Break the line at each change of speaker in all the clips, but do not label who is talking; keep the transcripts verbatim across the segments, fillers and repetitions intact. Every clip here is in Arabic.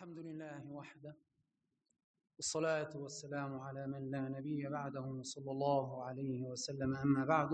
الحمد لله وحده، والصلاة والسلام على من لا نبي بعده صلى الله عليه وسلم. أما بعد،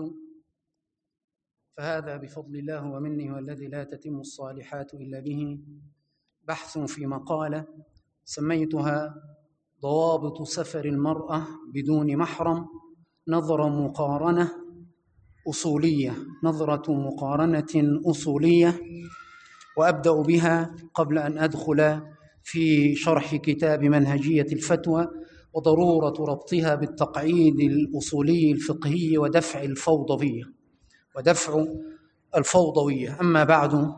فهذا بفضل الله ومنه والذي لا تتم الصالحات إلا به بحث في مقالة سميتها ضوابط سفر المرأة بدون محرم، نظرة مقارنة أصولية نظرة مقارنة أصولية وأبدأ بها قبل أن أدخل في شرح كتاب منهجية الفتوى وضرورة ربطها بالتقعيد الأصولي الفقهي ودفع الفوضوية ودفع الفوضوية. أما بعد،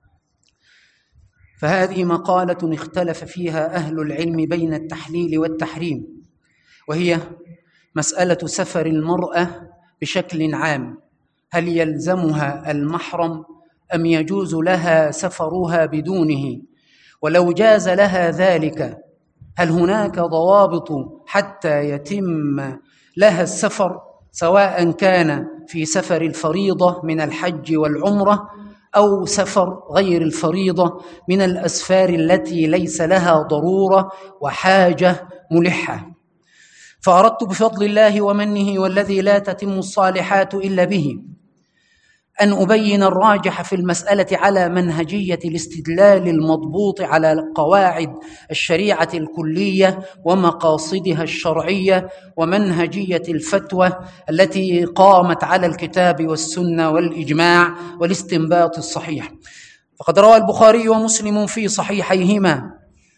فهذه مقالة اختلف فيها أهل العلم بين التحليل والتحريم، وهي مسألة سفر المرأة بشكل عام، هل يلزمها المحرم أم يجوز لها سفرها بدونه؟ ولو جاز لها ذلك، هل هناك ضوابط حتى يتم لها السفر، سواء كان في سفر الفريضة من الحج والعمرة أو سفر غير الفريضة من الأسفار التي ليس لها ضرورة وحاجة ملحة؟ فأردت بفضل الله ومنه والذي لا تتم الصالحات إلا به أن أبين الراجح في المسألة على منهجية الاستدلال المضبوط على قواعد الشريعة الكلية ومقاصدها الشرعية ومنهجية الفتوى التي قامت على الكتاب والسنة والإجماع والاستنباط الصحيح. فقد روى البخاري ومسلم في صحيحيهما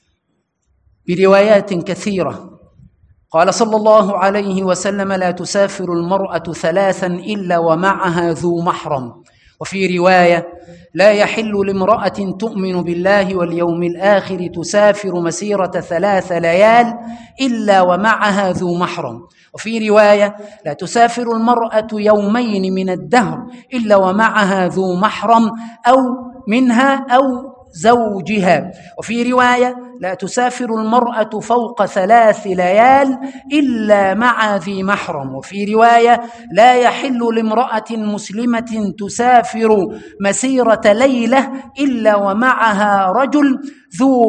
بروايات كثيرة قال صلى الله عليه وسلم: لا تسافر المرأة ثلاثا إلا ومعها ذو محرم. وفي رواية: لا يحل لامرأة تؤمن بالله واليوم الآخر تسافر مسيرة ثلاث ليال إلا ومعها ذو محرم. وفي رواية: لا تسافر المرأة يومين من الدهر إلا ومعها ذو محرم أو منها أو زوجها. وفي رواية: لا تسافر المرأة فوق ثلاث ليال إلا مع ذي محرم. وفي رواية: لا يحل لامرأة مسلمة تسافر مسيرة ليلة إلا ومعها رجل ذو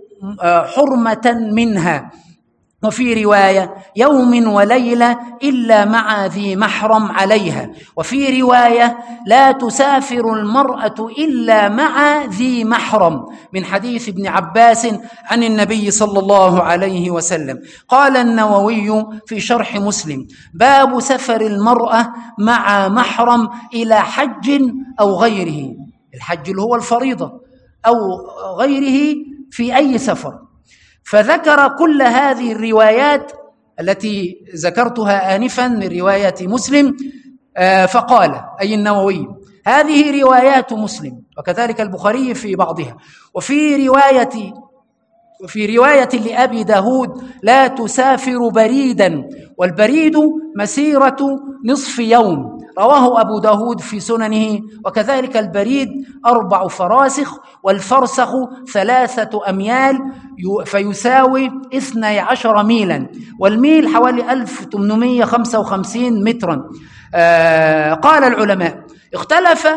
حرمة منها. وفي رواية: يوم وليلة إلا مع ذي محرم عليها. وفي رواية: لا تسافر المرأة إلا مع ذي محرم، من حديث ابن عباس عن النبي صلى الله عليه وسلم. قال النووي في شرح مسلم: باب سفر المرأة مع محرم إلى حج أو غيره، الحج اللي هو الفريضة، أو غيره في أي سفر. فذكر كل هذه الروايات التي ذكرتها آنفا من رواية مسلم، فقال أي النووي: هذه روايات مسلم وكذلك البخاري في بعضها. وفي رواية وفي رواية لأبي داود: لا تسافر بريدا، والبريد مسيرة نصف يوم، رواه أبو داود في سننه. وكذلك البريد أربع فراسخ، والفرسخ ثلاثة أميال فيساوي اثني عشر ميلا، والميل حوالي ألف وثمانمائة وخمسة وخمسين مترا. آه قال العلماء: اختلف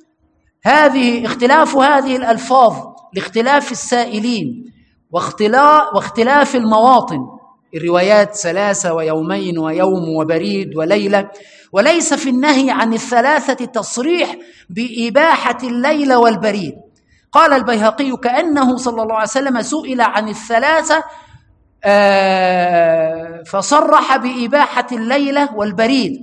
هذه اختلاف هذه الألفاظ لاختلاف السائلين واختلاف, واختلاف المواطن، الروايات ثلاثة ويومين ويوم وبريد وليلة، وليس في النهي عن الثلاثة تصريح بإباحة الليل والبريد. قال البيهقي: كأنه صلى الله عليه وسلم سئل عن الثلاثة آه فصرح بإباحة الليلة والبريد.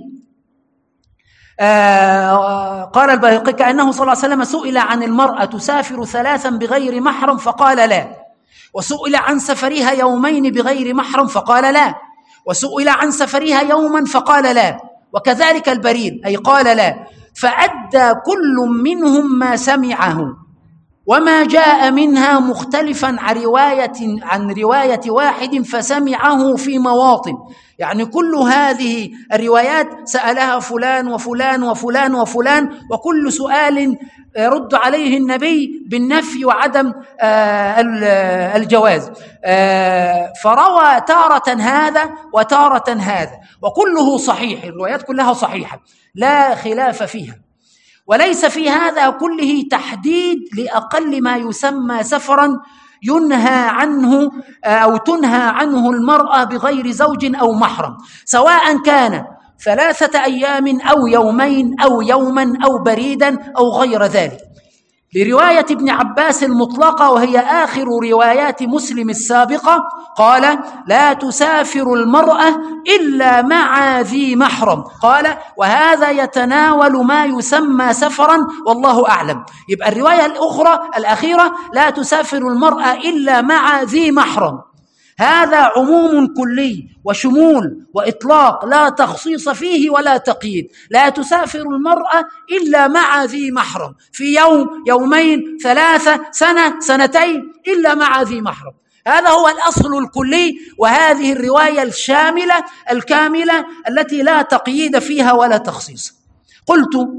آه قال البيهقي: كأنه صلى الله عليه وسلم سئل عن المرأة تسافر ثلاثا بغير محرم فقال لا، وسئل عن سفرها يومين بغير محرم فقال لا، وسئل عن سفرها يوما فقال لا، وكذلك البريد أي قال لا. فأدى كل منهم ما سمعه، وما جاء منها مختلفا عن رواية عن رواية واحد فسمعه في مواطن. يعني كل هذه الروايات سألها فلان وفلان وفلان وفلان، وكل سؤال يرد عليه النبي بالنفي وعدم الجواز. فروى تارة هذا وتارة هذا، وكله صحيح، الروايات كلها صحيحة لا خلاف فيها. وليس في هذا كله تحديد لأقل ما يسمى سفرا ينهى عنه أو تنهى عنه المرأة بغير زوج أو محرم، سواء كان ثلاثة أيام أو يومين أو يوما أو بريدا أو غير ذلك، لرواية ابن عباس المطلقة وهي آخر روايات مسلم السابقة، قال: لا تسافر المرأة إلا مع ذي محرم. قال: وهذا يتناول ما يسمى سفرا والله أعلم. يبقى الرواية الأخرى الأخيرة: لا تسافر المرأة إلا مع ذي محرم، هذا عموم كلي وشمول وإطلاق لا تخصيص فيه ولا تقييد. لا تسافر المرأة إلا مع ذي محرم في يوم يومين ثلاثة سنة سنتين إلا مع ذي محرم، هذا هو الأصل الكلي، وهذه الرواية الشاملة الكاملة التي لا تقييد فيها ولا تخصيص. قلت: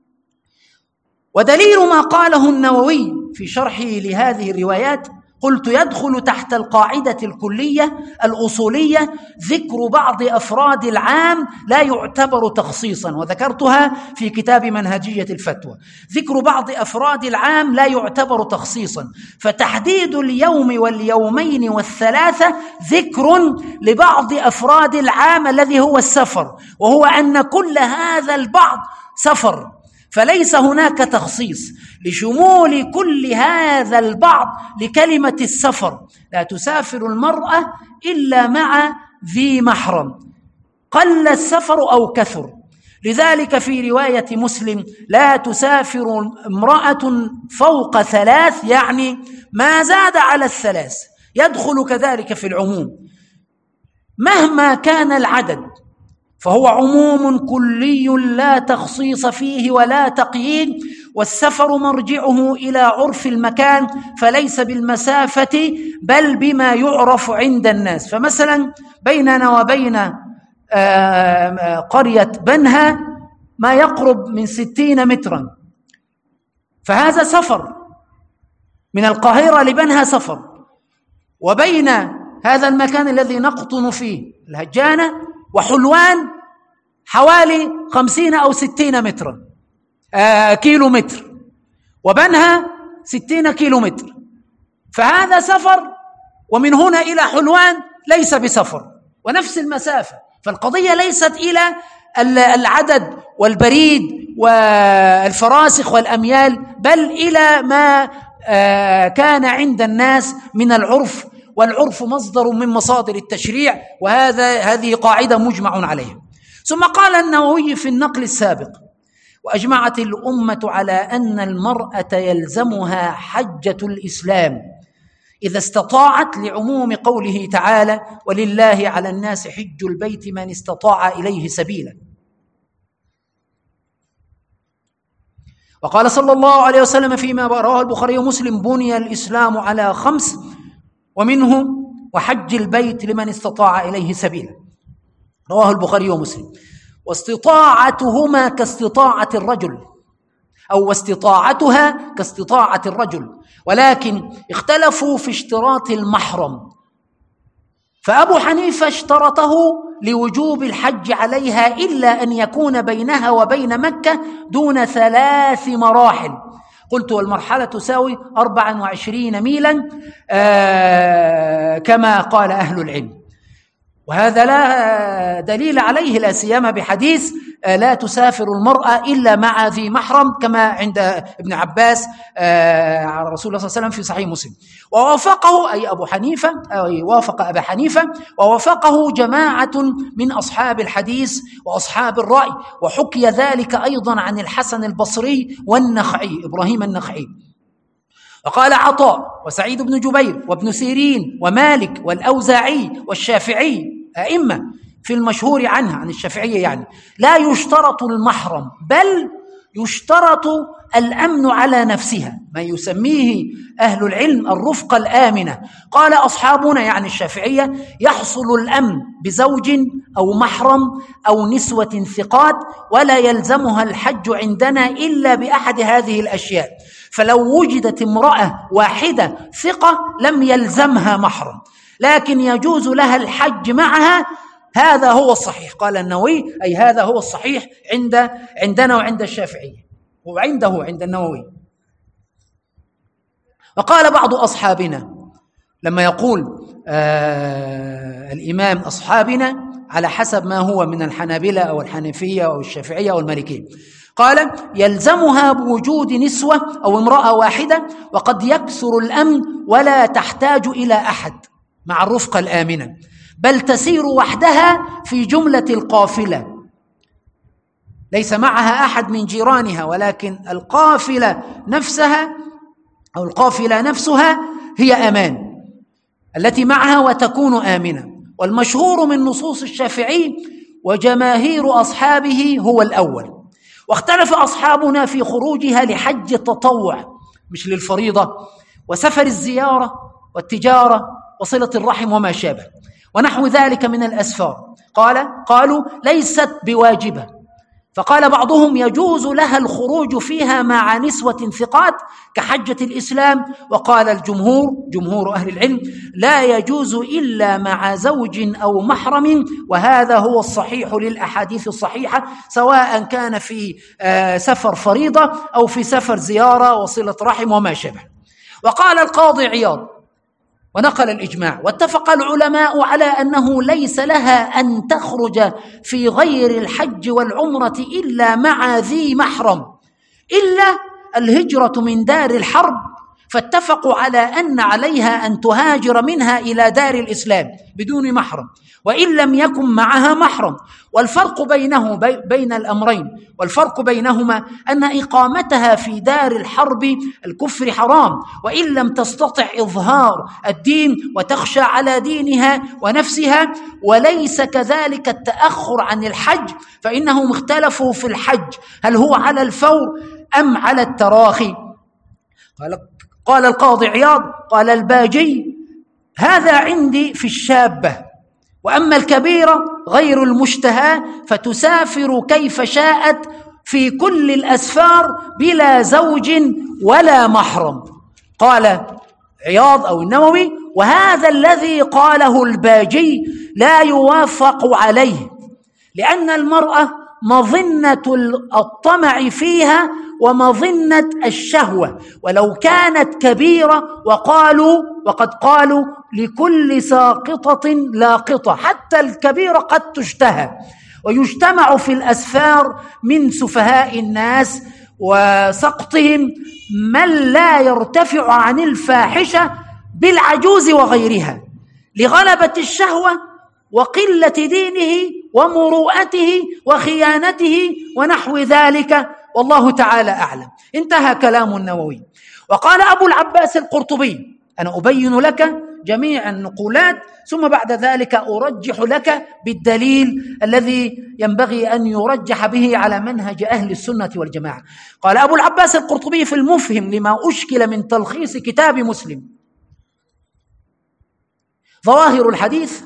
ودليل ما قاله النووي في شرحه لهذه الروايات، قلت: يدخل تحت القاعدة الكلية الأصولية ذكر بعض أفراد العام لا يعتبر تخصيصا، وذكرتها في كتاب منهجية الفتوى. ذكر بعض أفراد العام لا يعتبر تخصيصا، فتحديد اليوم واليومين والثلاثة ذكر لبعض أفراد العام الذي هو السفر، وهو أن كل هذا البعض سفر، فليس هناك تخصيص لشمول كل هذا البعض لكلمة السفر. لا تسافر المرأة إلا مع ذي محرم، قل السفر أو كثر. لذلك في رواية مسلم: لا تسافر امرأة فوق ثلاث، يعني ما زاد على الثلاث، يدخل كذلك في العموم مهما كان العدد، فهو عموم كلي لا تخصيص فيه ولا تقييد، والسفر مرجعه إلى عرف المكان فليس بالمسافة بل بما يعرف عند الناس. فمثلا بيننا وبين قرية بنها ما يقرب من ستين مترا، فهذا سفر، من القاهرة لبنها سفر، وبين هذا المكان الذي نقطن فيه الهجانة وحلوان حوالي خمسين أو ستين مترا آه كيلو متر، وبنها ستين كيلو متر، فهذا سفر، ومن هنا إلى حلوان ليس بسفر، ونفس المسافة. فالقضية ليست إلى العدد والبريد والفراسخ والأميال، بل إلى ما آه كان عند الناس من العرف، والعرف مصدر من مصادر التشريع، وهذا هذه قاعدة مجمع عليها. ثم قال النووي في النقل السابق: وأجمعت الأمة على أن المرأة يلزمها حجة الإسلام إذا استطاعت، لعموم قوله تعالى: ولله على الناس حج البيت من استطاع إليه سبيلا. وقال صلى الله عليه وسلم فيما رواه البخاري ومسلم: بني الإسلام على خمس، ومنه وحج البيت لمن استطاع إليه سبيلا، رواه البخاري ومسلم. واستطاعتهما كاستطاعة الرجل، أو واستطاعتها كاستطاعة الرجل، ولكن اختلفوا في اشتراط المحرم، فأبو حنيفة اشترطه لوجوب الحج عليها إلا أن يكون بينها وبين مكة دون ثلاث مراحل. قلت: والمرحلة تساوي أربعا وعشرين ميلا آه كما قال أهل العلم، وهذا لا دليل عليه، لا سيما بحديث لا تسافر المرأة إلا مع ذي محرم، كما عند ابن عباس عن رسول الله صلى الله عليه وسلم في صحيح مسلم. ووافقه أي أبو حنيفة، أي وافق أبا حنيفة، ووافقه جماعة من أصحاب الحديث وأصحاب الرأي، وحكي ذلك أيضا عن الحسن البصري والنخعي، إبراهيم النخعي. وقال عطاء وسعيد بن جبير وابن سيرين ومالك والأوزاعي والشافعي، أئمة في المشهور عنها عن الشافعية، يعني لا يشترط المحرم، بل يشترط الأمن على نفسها، ما يسميه أهل العلم الرفقة الآمنة. قال أصحابنا يعني الشافعية: يحصل الأمن بزوج أو محرم أو نسوة ثقات، ولا يلزمها الحج عندنا إلا بأحد هذه الأشياء. فلو وجدت امرأة واحدة ثقة لم يلزمها محرم، لكن يجوز لها الحج معها، هذا هو الصحيح. قال النووي: أي هذا هو الصحيح عند عندنا وعند الشافعية، وعنده عند النووي. وقال بعض أصحابنا: لما يقول آه الإمام أصحابنا على حسب ما هو من الحنابلة أو الحنفية أو الشافعية أو المالكية، قال يلزمها بوجود نسوة أو امرأة واحدة، وقد يكثر الأمن ولا تحتاج إلى أحد مع الرفقة الآمنة، بل تسير وحدها في جملة القافلة، ليس معها أحد من جيرانها، ولكن القافلة نفسها أو القافلة نفسها هي أمان التي معها وتكون آمنة. والمشهور من نصوص الشافعي وجماهير أصحابه هو الأول. واختلف أصحابنا في خروجها لحج التطوع مش للفريضة، وسفر الزيارة والتجارة وصلة الرحم وما شابه ونحو ذلك من الأسفار. قال قالوا ليست بواجبة، فقال بعضهم يجوز لها الخروج فيها مع نسوة ثقات كحجة الإسلام. وقال الجمهور جمهور أهل العلم لا يجوز إلا مع زوج أو محرم، وهذا هو الصحيح للأحاديث الصحيحة، سواء كان في سفر فريضة أو في سفر زيارة وصلة رحم وما شابه. وقال القاضي عياض ونقل الإجماع، واتفق العلماء على أنه ليس لها أن تخرج في غير الحج والعمرة إلا مع ذي محرم، إلا الهجرة من دار الحرب، فاتفقوا على أن عليها أن تهاجر منها إلى دار الإسلام بدون محرم، وإن لم يكن معها محرم. والفرق بينه بي بين الأمرين والفرق بينهما أن إقامتها في دار الحرب الكفر حرام، وإن لم تستطع إظهار الدين وتخشى على دينها ونفسها. وليس كذلك التأخر عن الحج، فإنهم اختلفوا في الحج هل هو على الفور أم على التراخي. قال قال القاضي عياض قال الباجي هذا عندي في الشابة، وأما الكبيرة غير المشتهى فتسافر كيف شاءت في كل الأسفار بلا زوج ولا محرم. قال عياض أو النووي وهذا الذي قاله الباجي لا يوافق عليه، لأن المرأة مظنة الطمع فيها ومظنة الشهوة، ولو كانت كبيرة وقالوا وقد قالوا لكل ساقطة لاقطة، حتى الكبيرة قد تشتهى. ويجتمع في الأسفار من سفهاء الناس وسقطهم من لا يرتفع عن الفاحشة بالعجوز وغيرها لغلبة الشهوة وقلة دينه ومروءته وخيانته ونحو ذلك، والله تعالى أعلم. انتهى كلام النووي. وقال أبو العباس القرطبي أنا أبين لك جميع النقولات ثم بعد ذلك أرجح لك بالدليل الذي ينبغي أن يرجح به على منهج أهل السنة والجماعة. قال أبو العباس القرطبي في المفهم لما أشكل من تلخيص كتاب مسلم ظواهر الحديث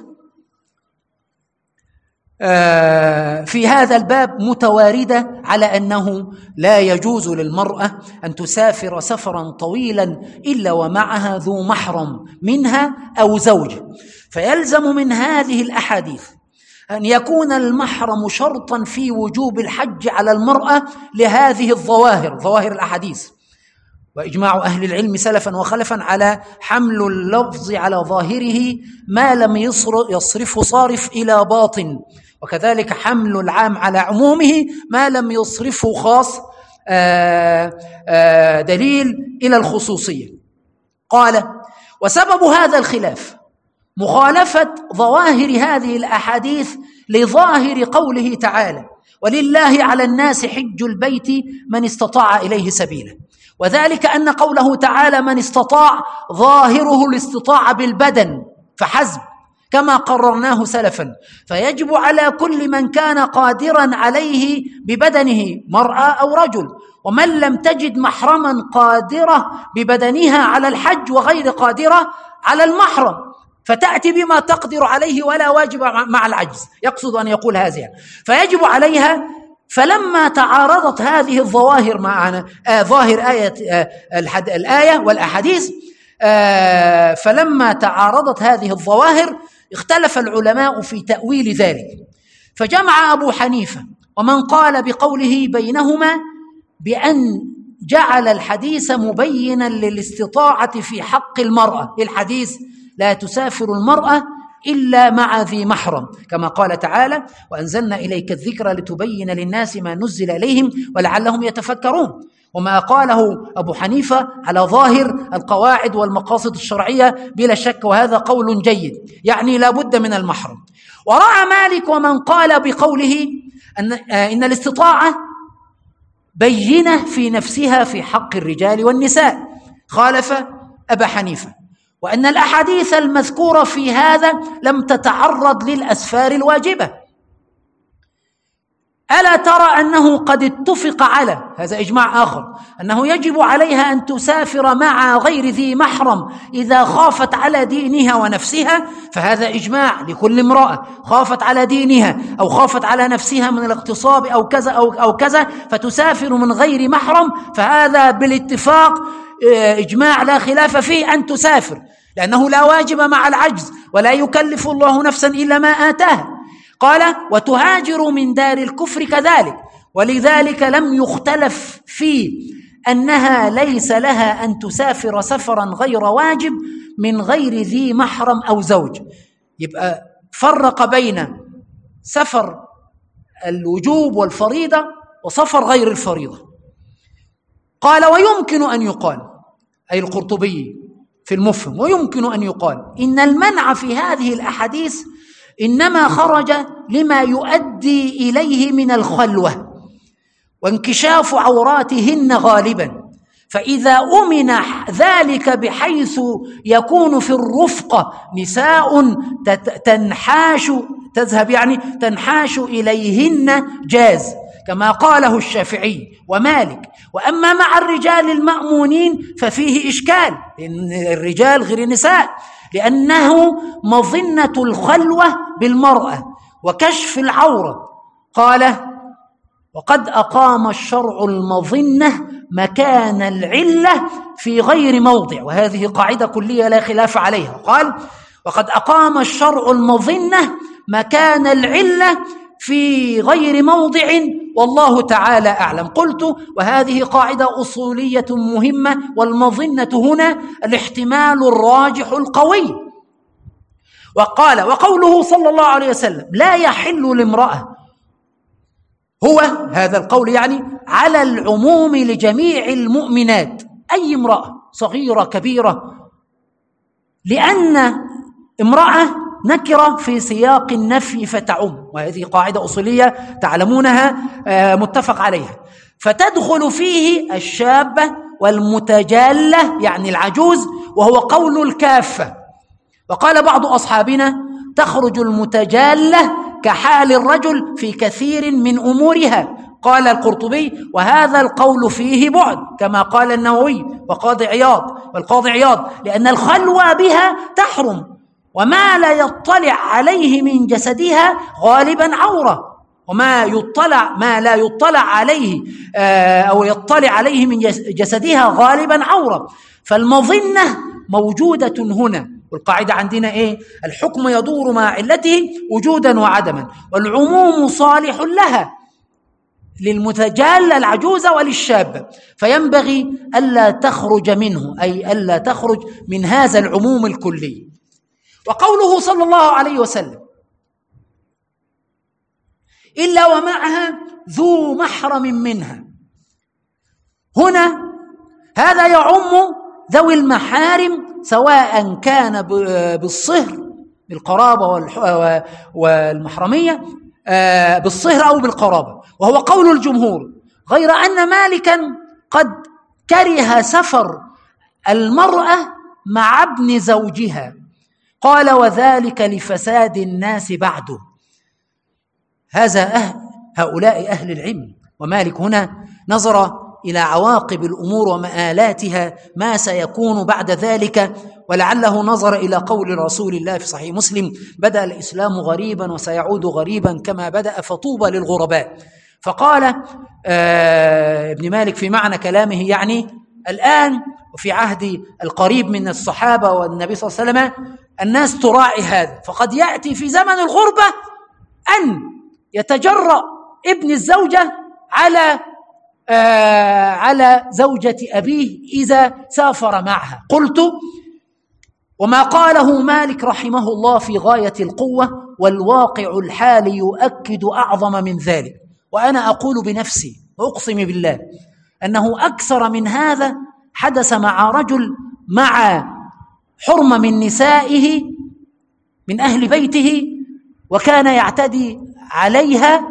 في هذا الباب متواردة على أنه لا يجوز للمرأة أن تسافر سفرا طويلا إلا ومعها ذو محرم منها أو زوج، فيلزم من هذه الأحاديث أن يكون المحرم شرطا في وجوب الحج على المرأة لهذه الظواهر ظواهر الأحاديث. وإجماع أهل العلم سلفا وخلفا على حمل اللفظ على ظاهره ما لم يصرفه صارف إلى باطن، وكذلك حمل العام على عمومه ما لم يصرفه خاص آآ آآ دليل إلى الخصوصية. قال وسبب هذا الخلاف مخالفة ظواهر هذه الأحاديث لظاهر قوله تعالى ولله على الناس حج البيت من استطاع إليه سبيلا، وذلك أن قوله تعالى من استطاع ظاهره الاستطاعة بالبدن فحسب كما قررناه سلفا، فيجب على كل من كان قادرا عليه ببدنه مرأة أو رجل، ومن لم تجد محرما قادرة ببدنها على الحج وغير قادرة على المحرم فتأتي بما تقدر عليه ولا واجب مع العجز، يقصد أن يقول هذا فيجب عليها. فلما تعارضت هذه الظواهر معنا آه ظاهر آية آه الآية والأحاديث آه فلما تعارضت هذه الظواهر اختلف العلماء في تأويل ذلك، فجمع أبو حنيفة ومن قال بقوله بينهما بأن جعل الحديث مبينا للاستطاعة في حق المرأة. الحديث لا تسافر المرأة إلا مع ذي محرم، كما قال تعالى: وأنزلنا إليك الذكر لتبين للناس ما نزل إليهم ولعلهم يتفكرون. وما قاله أبو حنيفة على ظاهر القواعد والمقاصد الشرعية بلا شك، وهذا قول جيد، يعني لا بد من المحرم. ورأى مالك ومن قال بقوله أن, إن الاستطاعة بينة في نفسها في حق الرجال والنساء، خالف أبا حنيفة، وأن الأحاديث المذكورة في هذا لم تتعرض للأسفار الواجبة. ألا ترى أنه قد اتفق على هذا إجماع آخر أنه يجب عليها أن تسافر مع غير ذي محرم إذا خافت على دينها ونفسها، فهذا إجماع لكل امرأة خافت على دينها أو خافت على نفسها من الاغتصاب أو كذا أو, أو كذا فتسافر من غير محرم، فهذا بالاتفاق إجماع لا خلاف فيه أن تسافر، لأنه لا واجب مع العجز ولا يكلف الله نفسا إلا ما آتاها. قال: وتهاجر من دار الكفر كذلك، ولذلك لم يختلف في أنها ليس لها أن تسافر سفرا غير واجب من غير ذي محرم أو زوج. يبقى فرق بين سفر الوجوب والفريضة وسفر غير الفريضة. قال: ويمكن أن يقال، أي القرطبي في المفهم، ويمكن أن يقال إن المنع في هذه الأحاديث إنما خرج لما يؤدي إليه من الخلوة وانكشاف عوراتهن غالبا، فإذا أمن ذلك بحيث يكون في الرفقة نساء تنحاش تذهب يعني تنحاش إليهن جاز، كما قاله الشافعي ومالك. وأما مع الرجال المأمونين ففيه إشكال، لأن الرجال غير النساء، لأنه مظنة الخلوة بالمرأة وكشف العورة. قال: وقد أقام الشرع المظنة مكان العلة في غير موضع، وهذه قاعدة كلية لا خلاف عليها. قال: وقد أقام الشرع المظنة مكان العلة في غير موضع والله تعالى أعلم. قلت: وهذه قاعدة أصولية مهمة، والمظنة هنا الاحتمال الراجح القوي. وقال: وقوله صلى الله عليه وسلم: لا يحل لامرأة، هو هذا القول يعني على العموم لجميع المؤمنات، أي امرأة صغيرة كبيرة، لأن امرأة نكرة في سياق النفي فتعم، وهذه قاعدة أصولية تعلمونها متفق عليها، فتدخل فيه الشابة والمتجالة يعني العجوز، وهو قول الكافة. وقال بعض أصحابنا: تخرج المتجالة كحال الرجل في كثير من أمورها. قال القرطبي: وهذا القول فيه بعد، كما قال النووي وقاضي عياض والقاضي عياض، لأن الخلوة بها تحرم، وما لا يطلع عليه من جسدها غالبا عورة، وما يطلع ما لا يطلع عليه أو يطلع عليه من جسدها غالبا عورة، فالمظنة موجودة هنا. والقاعدة عندنا إيه؟ الحكم يدور مع علته وجودا وعدما، والعموم صالح لها للمتجالة العجوزة وللشابة، فينبغي ألا تخرج منه، أي ألا تخرج من هذا العموم الكلي. وقوله صلى الله عليه وسلم: إلا ومعها ذو محرم منها، هنا هذا يعم ذوي المحارم سواء كان بالصهر بالقرابة والمحرمية بالصهر أو بالقرابة، وهو قول الجمهور، غير أن مالكا قد كره سفر المرأة مع ابن زوجها، قال: وذلك لفساد الناس بعده. هذا أهل هؤلاء أهل العلم، ومالك هنا نظر إلى عواقب الأمور ومآلاتها ما سيكون بعد ذلك، ولعله نظر إلى قول رسول الله في صحيح مسلم: بدأ الإسلام غريبا وسيعود غريبا كما بدأ فطوبى للغرباء. فقال آه ابن مالك في معنى كلامه يعني الآن وفي عهد القريب من الصحابة والنبي صلى الله عليه وسلم الناس تراعي هذا، فقد يأتي في زمن الغربة أن يتجرأ ابن الزوجة على آه على زوجة أبيه إذا سافر معها. قلت: وما قاله مالك رحمه الله في غاية القوة، والواقع الحالي يؤكد أعظم من ذلك. وأنا أقول بنفسي وأقسم بالله أنه أكثر من هذا حدث مع رجل مع حرمة من نسائه من أهل بيته، وكان يعتدي عليها،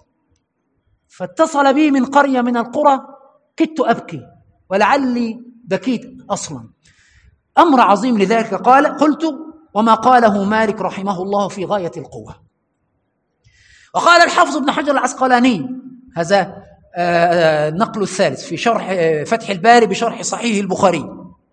فاتصل بي من قرية من القرى، كدت أبكي ولعلي بكيت أصلا. أمر عظيم. لذلك قال قلت وما قاله مالك رحمه الله في غاية القوة. وقال الحافظ ابن حجر العسقلاني، هذا النقل الثالث في شرح فتح الباري بشرح صحيح البخاري،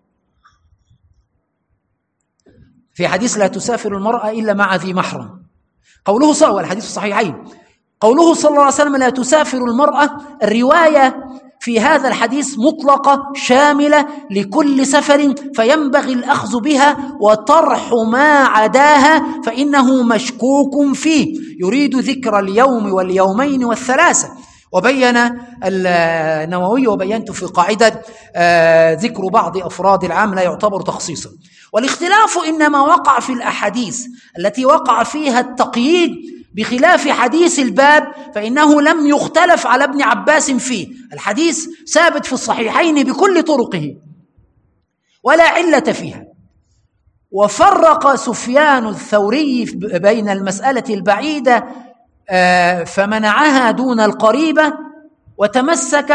في حديث لا تسافر المرأة إلا مع ذي محرم، قوله صلى الله الحديث الصحيحين، قوله صلى الله عليه وسلم لا تسافر المرأة، الرواية في هذا الحديث مطلقة شاملة لكل سفر، فينبغي الأخذ بها وطرح ما عداها فإنه مشكوك فيه، يريد ذكر اليوم واليومين والثلاثة. وبين النووي وبينت في قاعدة ذكر بعض أفراد العام لا يعتبر تخصيصا. والاختلاف إنما وقع في الأحاديث التي وقع فيها التقييد، بخلاف حديث الباب فإنه لم يختلف على ابن عباس فيه، الحديث ثابت في الصحيحين بكل طرقه ولا علة فيها. وفرق سفيان الثوري بين المسألة البعيدة فمنعها دون القريبة، وتمسك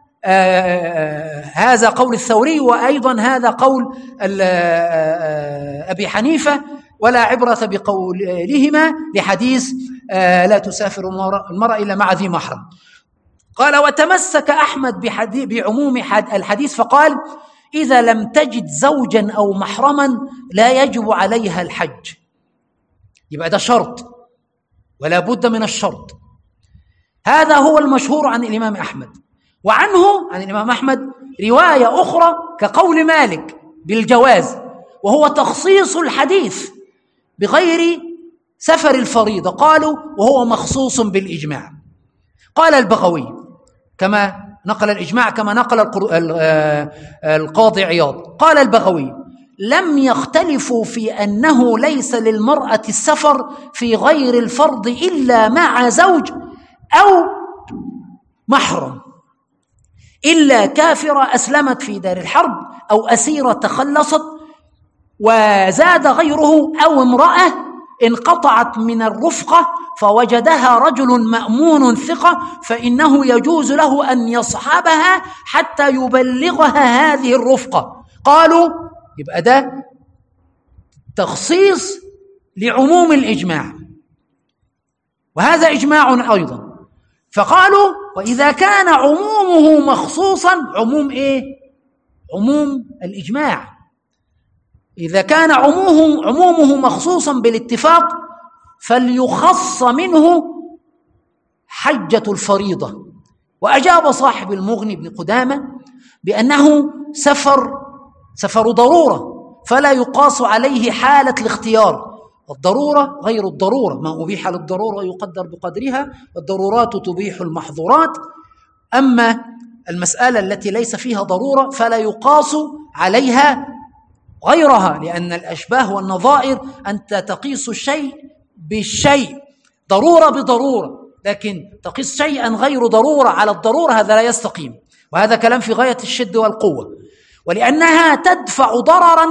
هذا قول الثوري، وأيضا هذا قول أبي حنيفة، ولا عبرة بقولهما لحديث لا تسافر المرأة إلا مع ذي محرم. قال وتمسك أحمد بعموم الحديث فقال إذا لم تجد زوجا أو محرما لا يجب عليها الحج. يبقى ده شرط ولا بد من الشرط. هذا هو المشهور عن الإمام أحمد. وعنه عن الإمام أحمد رواية أخرى كقول مالك بالجواز، وهو تخصيص الحديث بغير سفر الفريضة، قالوا وهو مخصوص بالإجماع. قال البغوي كما نقل الإجماع كما نقل القاضي عياض، قال البغوي لم يختلفوا في أنه ليس للمرأة السفر في غير الفرض إلا مع زوج أو محرم، إلا كافرة أسلمت في دار الحرب أو أسيرة تخلصت. وزاد غيره أو امرأة انقطعت من الرفقة فوجدها رجل مأمون ثقة فإنه يجوز له أن يصحبها حتى يبلغها هذه الرفقة. قالوا يبقى ده تخصيص لعموم الإجماع، وهذا إجماع أيضا. فقالوا وإذا كان عمومه مخصوصا، عموم إيه؟ عموم الإجماع. إذا كان عمومه, عمومه مخصوصا بالاتفاق فليخص منه حجة الفريضة. وأجاب صاحب المغني بن قدامة بأنه سفر سفر ضرورة فلا يقاس عليه حالة الاختيار، والضرورة غير الضرورة، ما أبيح للضرورة يقدر بقدرها، والضرورات تبيح المحظورات. أما المسألة التي ليس فيها ضرورة فلا يقاس عليها غيرها، لأن الأشباه والنظائر أنت تقيس الشيء بالشيء، ضرورة بضرورة، لكن تقيس شيئا غير ضرورة على الضرورة هذا لا يستقيم. وهذا كلام في غاية الشد والقوة. ولأنها تدفع ضررا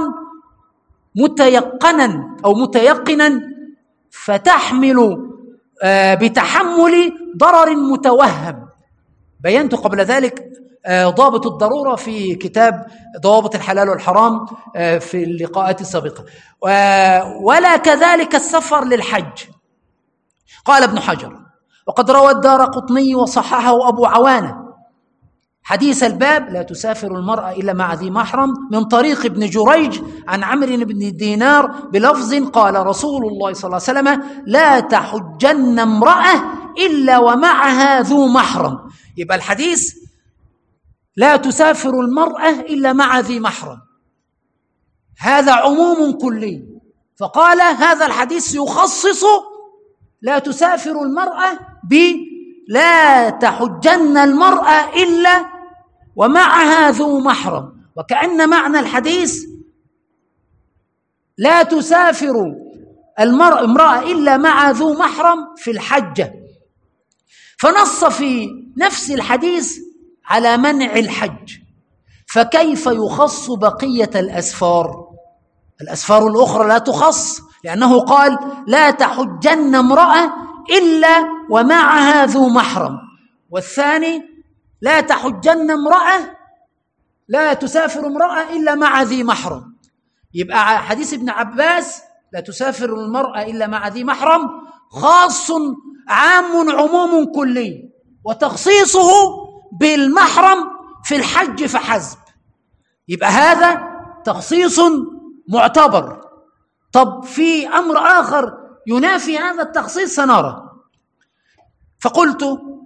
متيقنا أو متيقنا فتحمل بتحمل ضرر متوهم. بينت قبل ذلك ضابط الضرورة في كتاب ضوابط الحلال والحرام في اللقاءات السابقة. ولا كذلك السفر للحج. قال ابن حجر وقد روى الدارقطني وصححه أبو عوانة حديث الباب لا تسافر المرأة إلا مع ذي محرم من طريق ابن جريج عن عمرو بن دينار بلفظ قال رسول الله صلى الله عليه وسلم لا تحجن امرأة إلا ومعها ذو محرم. يبقى الحديث لا تسافر المرأة إلا مع ذي محرم، هذا عموم كلي. فقال هذا الحديث يخصص لا تسافر المرأة بلا تحجن المرأة إلا ومعها ذو محرم، وكأن معنى الحديث لا تسافر المرأة امرأة إلا مع ذو محرم في الحجة، فنص في نفس الحديث على منع الحج، فكيف يخص بقية الأسفار؟ الأسفار الأخرى لا تخص، لأنه قال لا تحجن امرأة إلا ومعها ذو محرم، والثاني لا تحجن امرأة لا تسافر امرأة إلا مع ذي محرم. يبقى حديث ابن عباس لا تسافر المرأة إلا مع ذي محرم خاص عام عموم كلي، وتخصيصه بالمحرم في الحج فحسب. يبقى هذا تخصيص معتبر. طب في أمر آخر ينافي هذا التخصيص سنرى. فقلت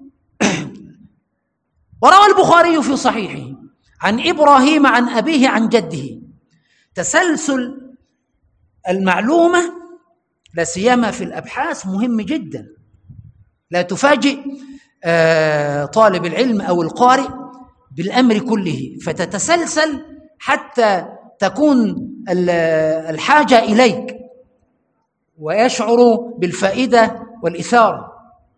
وروى البخاري في صحيحه عن إبراهيم عن أبيه عن جده. تسلسل المعلومة لا سيما في الأبحاث مهم جدا، لا تفاجئ طالب العلم أو القارئ بالأمر كله، فتتسلسل حتى تكون الحاجة إليك ويشعر بالفائدة والإثارة.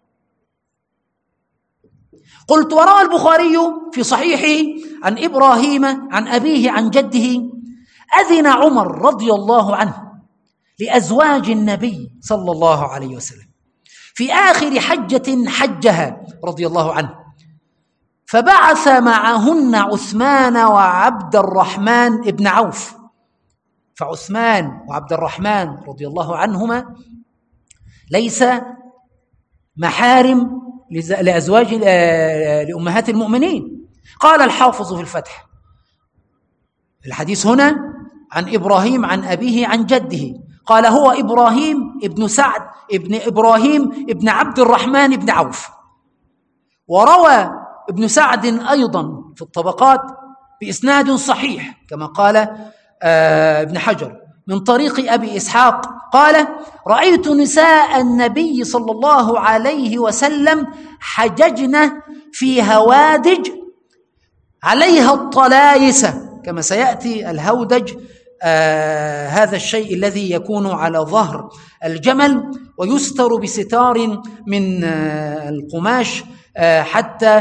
قلت وروى البخاري في صحيحه عن إبراهيم عن أبيه عن جده أذن عمر رضي الله عنه لأزواج النبي صلى الله عليه وسلم في آخر حجة حجها رضي الله عنه، فبعث معهن عثمان وعبد الرحمن بن عوف. فعثمان وعبد الرحمن رضي الله عنهما ليس محارم لأزواج لأمهات المؤمنين. قال الحافظ في الفتح الحديث هنا عن إبراهيم عن أبيه عن جده، قال هو إبراهيم ابن سعد ابن إبراهيم ابن عبد الرحمن بن عوف. وروى ابن سعد أيضا في الطبقات بإسناد صحيح كما قال آه ابن حجر من طريق أبي إسحاق قال رأيت نساء النبي صلى الله عليه وسلم حججن في هوادج عليها الطلايسة، كما سيأتي الهودج آه هذا الشيء الذي يكون على ظهر الجمل ويستر بستار من آه القماش آه حتى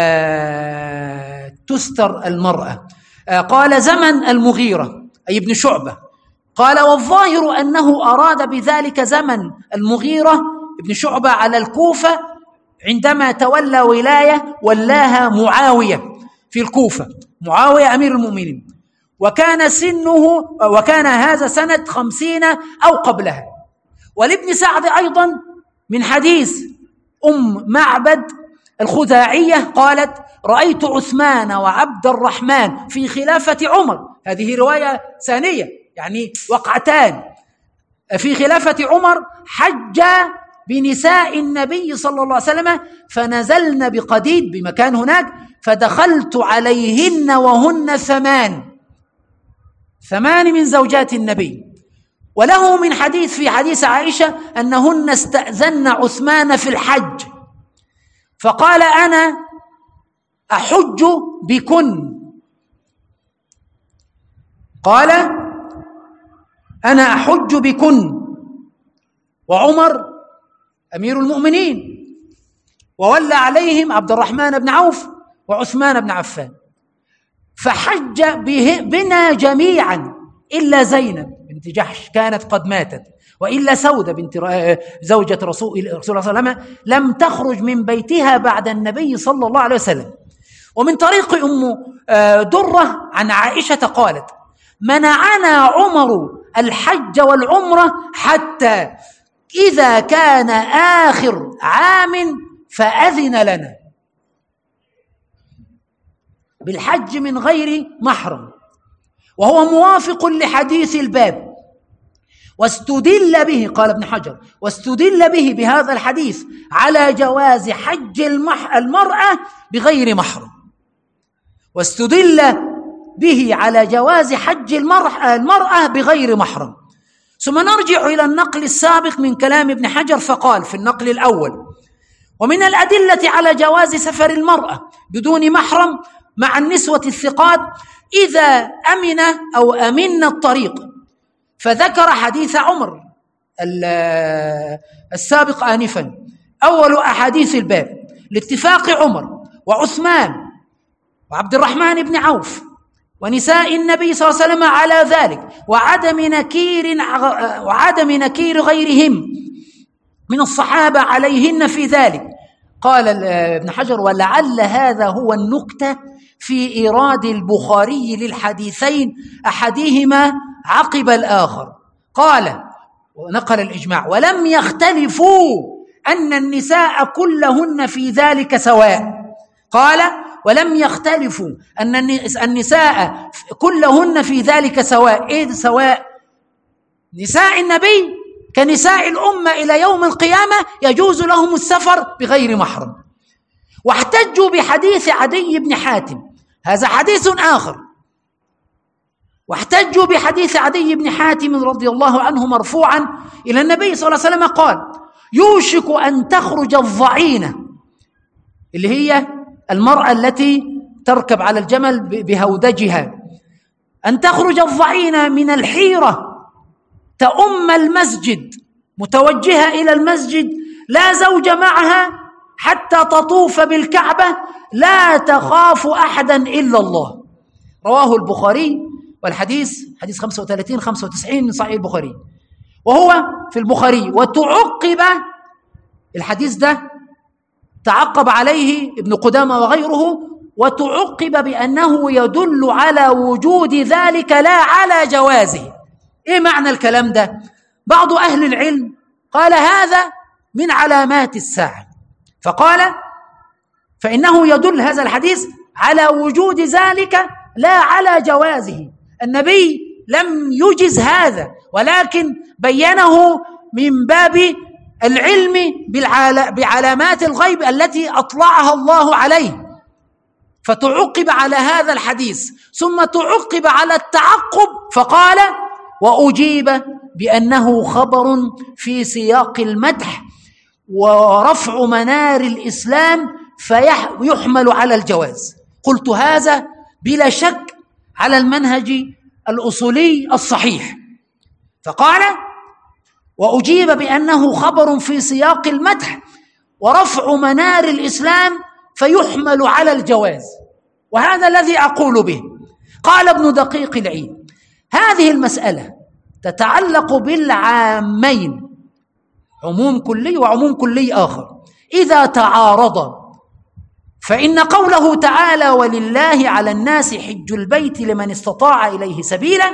آه تستر المرأة. آه قال زمن المغيرة أي ابن شعبة. قال والظاهر أنه أراد بذلك زمن المغيرة ابن شعبة على الكوفة عندما تولى ولاية ولاها معاوية في الكوفة، معاوية أمير المؤمنين، وكان سنه وكان هذا سنة خمسين أو قبلها. ولابن سعد أيضا من حديث أم معبد الخزاعية قالت رأيت عثمان وعبد الرحمن في خلافة عمر، هذه رواية ثانية يعني وقعتان في خلافة عمر، حج بنساء النبي صلى الله عليه وسلم فنزلن بقديد بمكان هناك فدخلت عليهن وهن ثمان ثمان من زوجات النبي. وله من حديث في حديث عائشة أنهن استأذن عثمان في الحج فقال أنا أحج بكن، قال أنا أحج بكن، وعمر أمير المؤمنين وولى عليهم عبد الرحمن بن عوف وعثمان بن عفان، فحج به بنا جميعا إلا زينب بنت جحش كانت قد ماتت، وإلا سودة بنت زوجة رسول الله صلى الله عليه وسلم لم تخرج من بيتها بعد النبي صلى الله عليه وسلم. ومن طريق أم درة عن عائشة قالت منعنا عمر الحج والعمرة حتى إذا كان آخر عام فأذن لنا بالحج من غير محرم، وهو موافق لحديث الباب. واستدل به قال ابن حجر واستدل به بهذا الحديث على جواز حج المرأة بغير محرم، واستدل به على جواز حج المرأة بغير محرم. ثم نرجع إلى النقل السابق من كلام ابن حجر فقال في النقل الأول ومن الأدلة على جواز سفر المرأة بدون محرم مع النسوة الثقات إذا أمن أو أمن الطريق، فذكر حديث عمر السابق آنفا، أول أحاديث الباب لاتفاق عمر وعثمان وعبد الرحمن بن عوف ونساء النبي صلى الله عليه وسلم على ذلك، وعدم نكير وعدم نكير غيرهم من الصحابة عليهن في ذلك. قال ابن حجر: ولعل هذا هو النكتة في إيراد البخاري للحديثين أحدهما عقب الآخر. قال ونقل الإجماع: ولم يختلفوا أن النساء كلهن في ذلك سواء. قال: ولم يختلفوا أن النساء كلهن في ذلك سواء. إيه سواء؟ نساء النبي كنساء الأمة إلى يوم القيامة يجوز لهم السفر بغير محرم. واحتجوا بحديث عدي بن حاتم، هذا حديث آخر، واحتجوا بحديث عدي بن حاتم رضي الله عنه مرفوعا إلى النبي صلى الله عليه وسلم قال: يوشك أن تخرج الضعينة، اللي هي المرأة التي تركب على الجمل بهودجها، أن تخرج الضعينة من الحيرة تأم المسجد متوجهة إلى المسجد، لا زوج معها، حتى تطوف بالكعبة لا تخاف أحدا إلا الله. رواه البخاري، والحديث حديث خمسة وثلاثين خمسة وتسعين من صحيح البخاري، وهو في البخاري. وتعقب الحديث ده تعقب عليه ابن قدامة وغيره، وتعقب بأنه يدل على وجود ذلك لا على جوازه. إيه معنى الكلام ده؟ بعض أهل العلم قال هذا من علامات الساعة، فقال فإنه يدل هذا الحديث على وجود ذلك لا على جوازه. النبي لم يجز هذا، ولكن بينه من باب العلم بعلامات الغيب التي أطلعها الله عليه، فتعقب على هذا الحديث، ثم تعقب على التعقب فقال: وأجيب بأنه خبر في سياق المدح ورفع منار الإسلام فيحمل على الجواز. قلت هذا بلا شك على المنهج الأصولي الصحيح. فقال: وأجيب بأنه خبر في سياق المدح ورفع منار الإسلام فيحمل على الجواز، وهذا الذي أقول به. قال ابن دقيق العيد: هذه المسألة تتعلق بالعامين، عموم كلي وعموم كلي آخر، إذا تعارض، فإن قوله تعالى: ولله على الناس حج البيت لمن استطاع إليه سبيلا،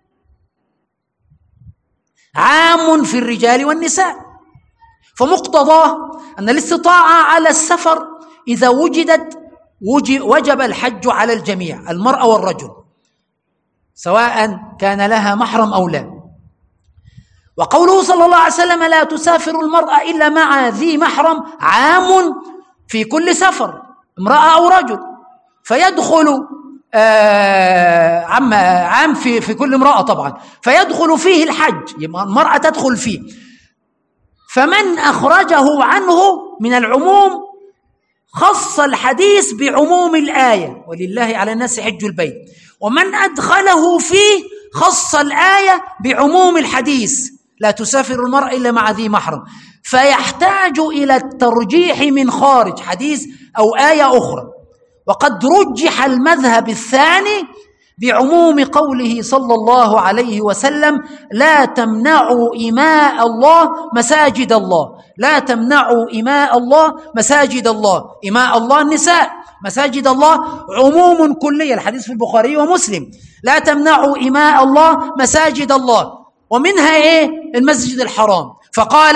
عام في الرجال والنساء، فمقتضاه أن الاستطاعة على السفر إذا وجدت وجب الحج على الجميع، المرأة والرجل، سواء كان لها محرم أو لا. وقوله صلى الله عليه وسلم: لا تسافر المرأة إلا مع ذي محرم، عام في كل سفر، امرأة أو رجل، فيدخل آه عام, عام في, في كل امرأة طبعا، فيدخل فيه الحج، يبقى المرأة تدخل فيه. فمن أخرجه عنه من العموم خص الحديث بعموم الآية: ولله على الناس حج البيت، ومن أدخله فيه خص الآية بعموم الحديث: لا تسافر المرأة إلا مع ذي محرم. فيحتاج إلى الترجيح من خارج حديث أو آية أخرى، وقد رجح المذهب الثاني بعموم قوله صلى الله عليه وسلم: لا تمنعوا إماء الله مساجد الله، لا تمنعوا إماء الله مساجد الله، إماء الله النساء، مساجد الله عموم كلي، الحديث في البخاري ومسلم: لا تمنعوا إماء الله مساجد الله، ومنها إيه؟ المسجد الحرام. فقال: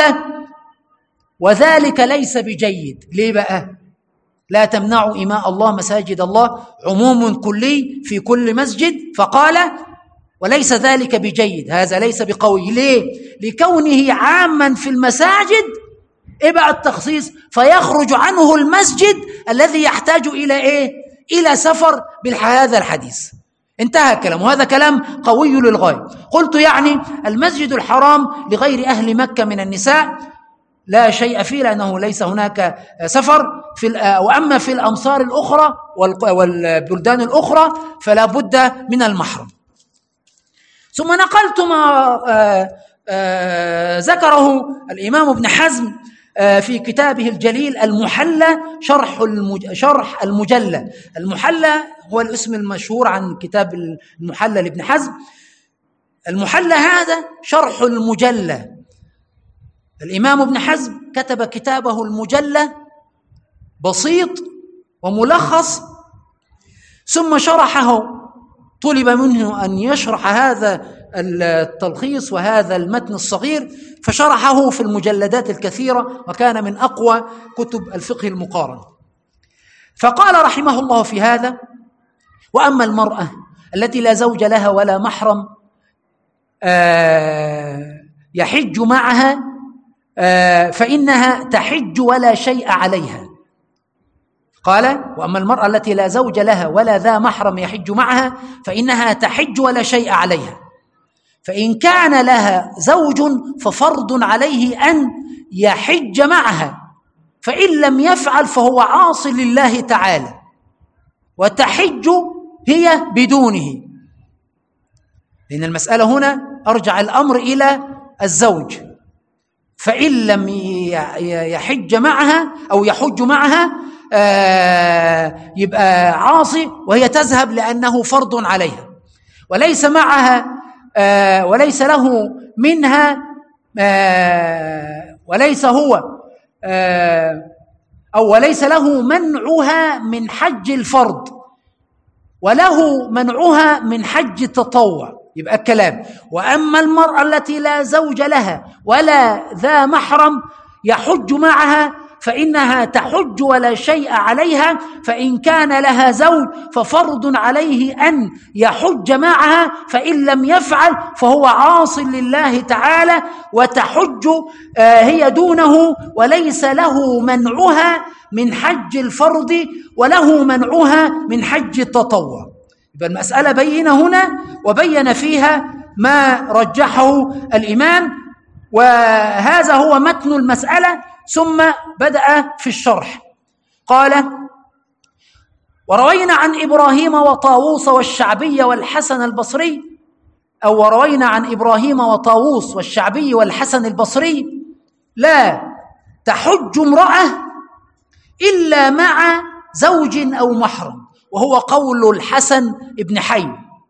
وذلك ليس بجيد. ليه بقى؟ لا تمنعوا إماء الله مساجد الله عموم كلي في كل مسجد، فقال: وليس ذلك بجيد، هذا ليس بقوي. ليه؟ لكونه عاما في المساجد. إيه بقى التخصيص؟ فيخرج عنه المسجد الذي يحتاج إلى إيه؟ إلى سفر بهذا الحديث. انتهى الكلام، وهذا كلام قوي للغاية. قلت يعني المسجد الحرام لغير أهل مكة من النساء لا شيء فيه، لأنه ليس هناك سفر في، وأما في الأمصار الأخرى والبلدان الأخرى فلا بد من المحرم. ثم نقلت ما آآ آآ ذكره الإمام ابن حزم في كتابه الجليل المحلى شرح المج... شرح المجلى. المحلى هو الاسم المشهور عن كتاب المحلى لابن حزم. المحلى هذا شرح المجلى. الإمام ابن حزم كتب كتابه المجلى بسيط وملخص، ثم شرحه، طلب منه أن يشرح هذا التلخيص وهذا المتن الصغير، فشرحه في المجلدات الكثيرة، وكان من أقوى كتب الفقه المقارن. فقال رحمه الله في هذا: وأما المرأة التي لا زوج لها ولا محرم يحج معها فإنها تحج ولا شيء عليها. قال: وأما المرأة التي لا زوج لها ولا ذا محرم يحج معها فإنها تحج ولا شيء عليها، فإن كان لها زوج ففرض عليه أن يحج معها، فإن لم يفعل فهو عاص لله تعالى، وتحج هي بدونه. لأن المسألة هنا أرجع الأمر إلى الزوج، فإن لم يحج معها أو يحج معها يبقى عاصي، وهي تذهب لأنه فرض عليها، وليس معها وليس له منها وليس هو أو وليس له منعها من حج الفرض، وله منعها من حج التطوع. يبقى الكلام: وأما المرأة التي لا زوج لها ولا ذا محرم يحج معها فإنها تحج ولا شيء عليها، فإن كان لها زوج ففرض عليه أن يحج معها، فإن لم يفعل فهو عاص لله تعالى، وتحج هي دونه، وليس له منعها من حج الفرض وله منعها من حج التطوع. يبقى المسألة بينة هنا، وبين فيها ما رجحه الإمام، وهذا هو متن المسألة. ثم بدأ في الشرح. قال: وروينا عن إبراهيم وطاووس والشعبي والحسن البصري، أو وروينا عن إبراهيم وطاووس والشعبي والحسن البصري: لا تحج امرأة إلا مع زوج أو محرم، وهو قول الحسن ابن حي.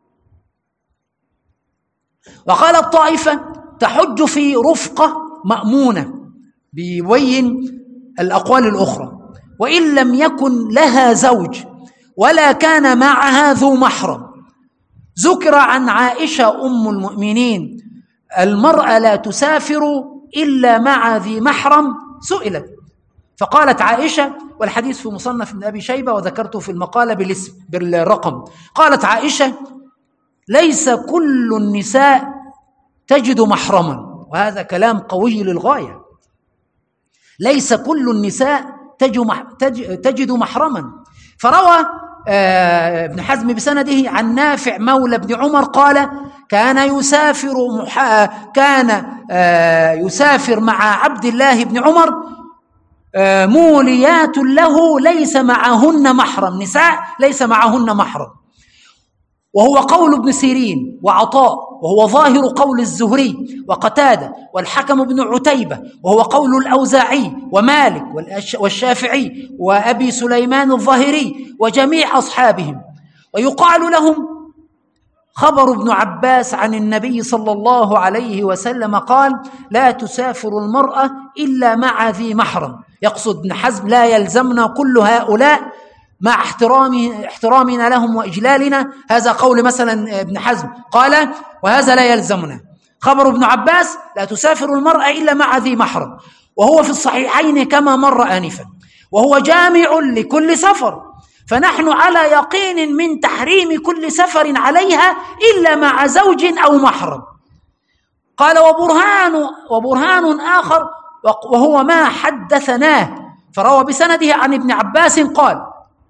وقال الطائفة: تحج في رفقة مأمونة، بيبين الأقوال الأخرى، وإن لم يكن لها زوج ولا كان معها ذو محرم. ذكر عن عائشة أم المؤمنين: المرأة لا تسافر إلا مع ذي محرم. سئلت فقالت عائشة، والحديث في مصنف ابن أبي شيبة وذكرته في المقالة بالاسم بالرقم، قالت عائشة: ليس كل النساء تجد محرما. وهذا كلام قوي للغاية. ليس كل النساء تجد محرما. فروى ابن حزم بسنده عن نافع مولى بن عمر قال: كان يسافر كان يسافر مع عبد الله بن عمر موليات له ليس معهن محرم، نساء ليس معهن محرم، وهو قول ابن سيرين وعطاء، وهو ظاهر قول الزهري وقتادة والحكم بن عتيبة، وهو قول الأوزاعي ومالك والشافعي وأبي سليمان الظاهري وجميع أصحابهم. ويقال لهم خبر ابن عباس عن النبي صلى الله عليه وسلم قال: لا تسافر المرأة إلا مع ذي محرم. يقصد ابن حزم: لا يلزمنا كل هؤلاء مع احترامه احترامنا لهم وإجلالنا. هذا قول مثلا ابن حزم قال، وهذا لا يلزمنا. خبر ابن عباس: لا تسافر المرأة إلا مع ذي محرم، وهو في الصحيحين كما مر آنفا، وهو جامع لكل سفر، فنحن على يقين من تحريم كل سفر عليها إلا مع زوج أو محرم. قال: وبرهان, وبرهان آخر وهو ما حدثناه. فروى بسنده عن ابن عباس قال: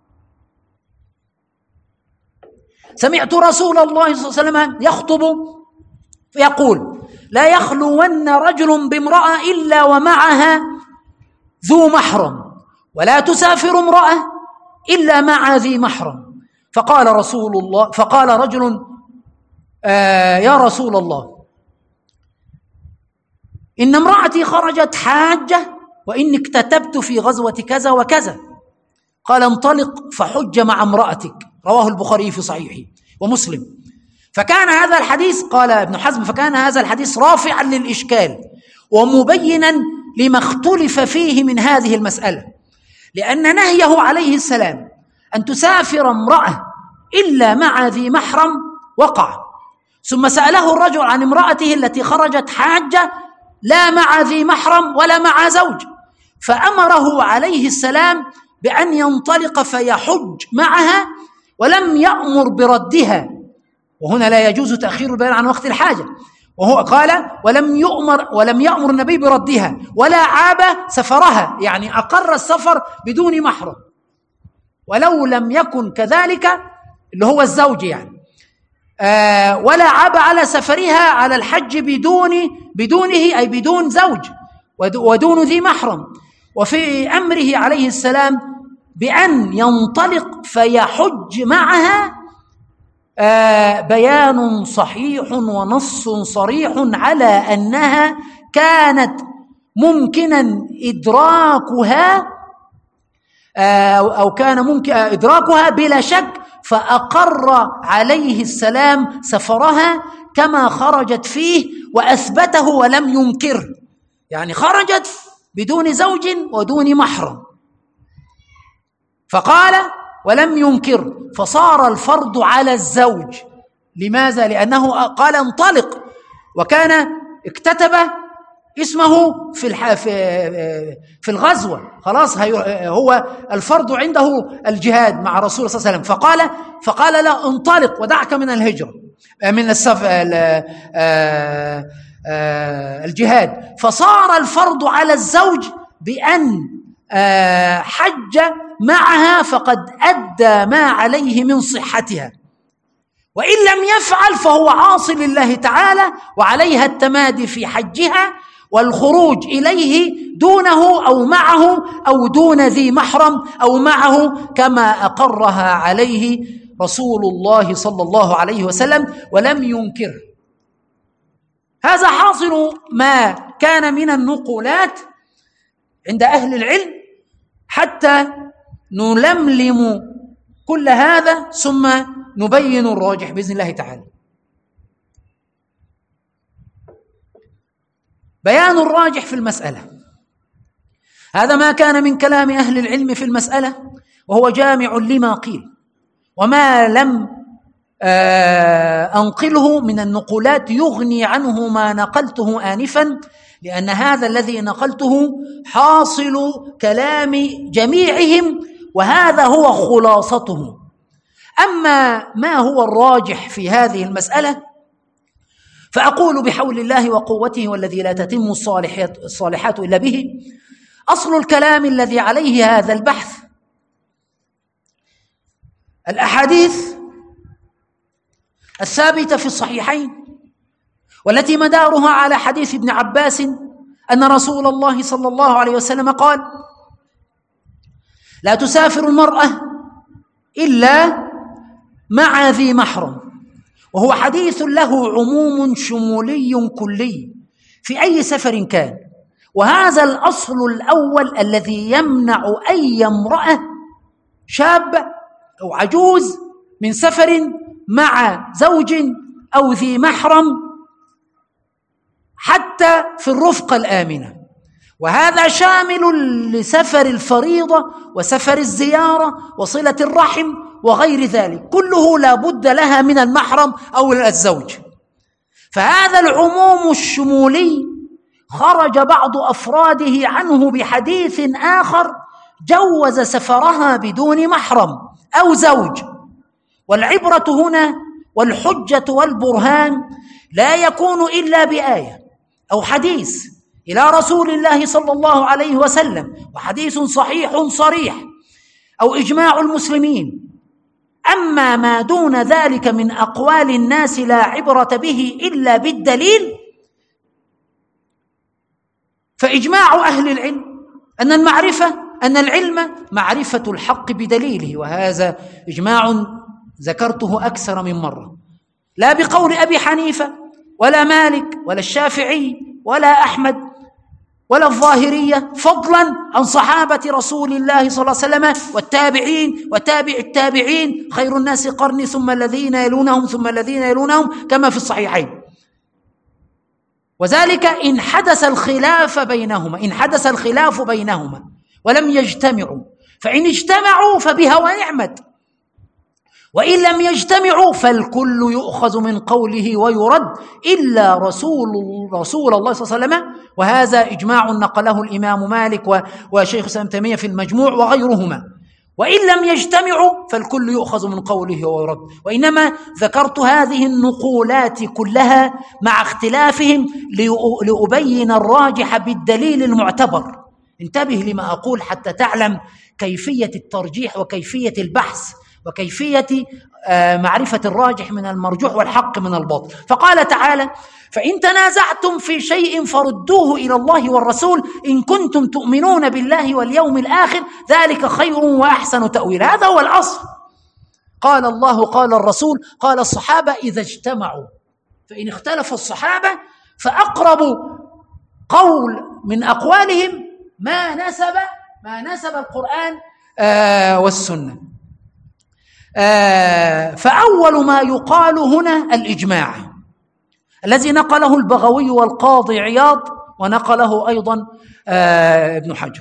سمعت رسول الله صلى الله عليه وسلم يخطب يقول: لا يخلون رجل بامرأة إلا ومعها ذو محرم، ولا تسافر امرأة إلا مع ذي محرم. فقال رسول الله فقال رجل آه يا رسول الله، إن امرأتي خرجت حاجة وإني اكتتبت في غزوة كذا وكذا. قال انطلق فحج مع امرأتك. رواه البخاري في صحيحه ومسلم. فكان هذا الحديث، قال ابن حزم، فكان هذا الحديث رافعا للإشكال ومبينا لما اختلف فيه من هذه المسألة، لأن نهيه عليه السلام أن تسافر امرأة إلا مع ذي محرم وقع. ثم سأله الرجل عن امرأته التي خرجت حاجة لا مع ذي محرم ولا مع زوج، فأمره عليه السلام بأن ينطلق فيحج معها، ولم يأمر بردها، وهنا لا يجوز تأخير البيان عن وقت الحاجة. وهو قال ولم يؤمر ولم يأمر النبي بردها ولا عاب سفرها، يعني أقر السفر بدون محرم، ولو لم يكن كذلك اللي هو الزوج يعني آه ولا عاب على سفرها على الحج بدون بدونه أي بدون زوج ودون ذي محرم. وفي أمره عليه السلام بأن ينطلق فيحج معها آه بيان صحيح ونص صريح على أنها كانت ممكنا إدراكها آه أو كان ممكن إدراكها بلا شك، فأقر عليه السلام سفرها كما خرجت فيه وأثبته ولم ينكره، يعني خرجت بدون زوج ودون محرم، فقال ولم ينكر، فصار الفرض على الزوج. لماذا؟ لأنه قال انطلق، وكان اكتتب اسمه في في الغزوة، خلاص هو الفرض عنده الجهاد مع رسول الله صلى الله عليه وسلم، فقال فقال له انطلق ودعك من الهجرة من السف الجهاد، فصار الفرض على الزوج بأن حج معها فقد أدى ما عليه من صحتها، وإن لم يفعل فهو عاصي لله تعالى وعليها التمادي في حجها والخروج إليه دونه أو معه أو دون ذي محرم أو معه كما أقرها عليه رسول الله صلى الله عليه وسلم ولم ينكره. هذا حاصل ما كان من النقولات عند أهل العلم، حتى نلملم كل هذا ثم نبين الراجح بإذن الله تعالى. بيان الراجح في المسألة، هذا ما كان من كلام أهل العلم في المسألة، وهو جامع لما قيل، وما لم أنقله من النقولات يغني عنه ما نقلته آنفا، لأن هذا الذي نقلته حاصل كلام جميعهم، وهذا هو خلاصته. أما ما هو الراجح في هذه المسألة فأقول بحول الله وقوته والذي لا تتم الصالحات, الصالحات إلا به، أصل الكلام الذي عليه هذا البحث الأحاديث الثابتة في الصحيحين، والتي مدارها على حديث ابن عباس أن رسول الله صلى الله عليه وسلم قال: لا تسافر المرأة إلا مع ذي محرم، وهو حديث له عموم شمولي كلي في أي سفر كان. وهذا الأصل الأول الذي يمنع أي امرأة شابة أو عجوز من سفر مع زوج أو ذي محرم حتى في الرفقة الآمنة، وهذا شامل لسفر الفريضة وسفر الزيارة وصلة الرحم وغير ذلك، كله لا بد لها من المحرم أو الزوج. فهذا العموم الشمولي خرج بعض أفراده عنه بحديث آخر جوز سفرها بدون محرم أو زوج. والعبرة هنا والحجة والبرهان لا يكون إلا بآية أو حديث إلى رسول الله صلى الله عليه وسلم، وحديث صحيح صريح، أو إجماع المسلمين. أما ما دون ذلك من أقوال الناس لا عبرة به إلا بالدليل، فإجماع أهل العلم أن المعرفة أن العلم معرفة الحق بدليله، وهذا إجماع ذكرته أكثر من مرة. لا بقول أبي حنيفة ولا مالك ولا الشافعي ولا أحمد ولا الظاهرية، فضلا عن صحابة رسول الله صلى الله عليه وسلم والتابعين وتابع التابعين، خير الناس قرني ثم الذين يلونهم ثم الذين يلونهم، كما في الصحيحين. وذلك إن حدث الخلاف بينهما إن حدث الخلاف بينهما ولم يجتمعوا، فإن اجتمعوا فبها ونعمت، وإن لم يجتمعوا فالكل يؤخذ من قوله ويرد إلا رسول رسول الله صلى الله عليه وسلم، وهذا إجماع نقله الإمام مالك وشيخ الإسلام ابن تيمية في المجموع وغيرهما. وإن لم يجتمعوا فالكل يؤخذ من قوله ويرد. وإنما ذكرت هذه النقولات كلها مع اختلافهم لأبين الراجح بالدليل المعتبر. انتبه لما أقول حتى تعلم كيفية الترجيح وكيفية البحث وكيفية معرفة الراجح من المرجوح والحق من الباطل. فقال تعالى: فإن تنازعتم في شيء فردوه إلى الله والرسول إن كنتم تؤمنون بالله واليوم الآخر ذلك خير وأحسن تأويلا. هذا هو الأصل. قال الله قال الرسول قال الصحابة إذا اجتمعوا، فإن اختلف الصحابة فأقرب قول من أقوالهم ما نسب ما نسب القرآن آه والسنة. آه فأول ما يقال هنا الإجماع الذي نقله البغوي والقاضي عياض ونقله أيضا آه ابن حجر.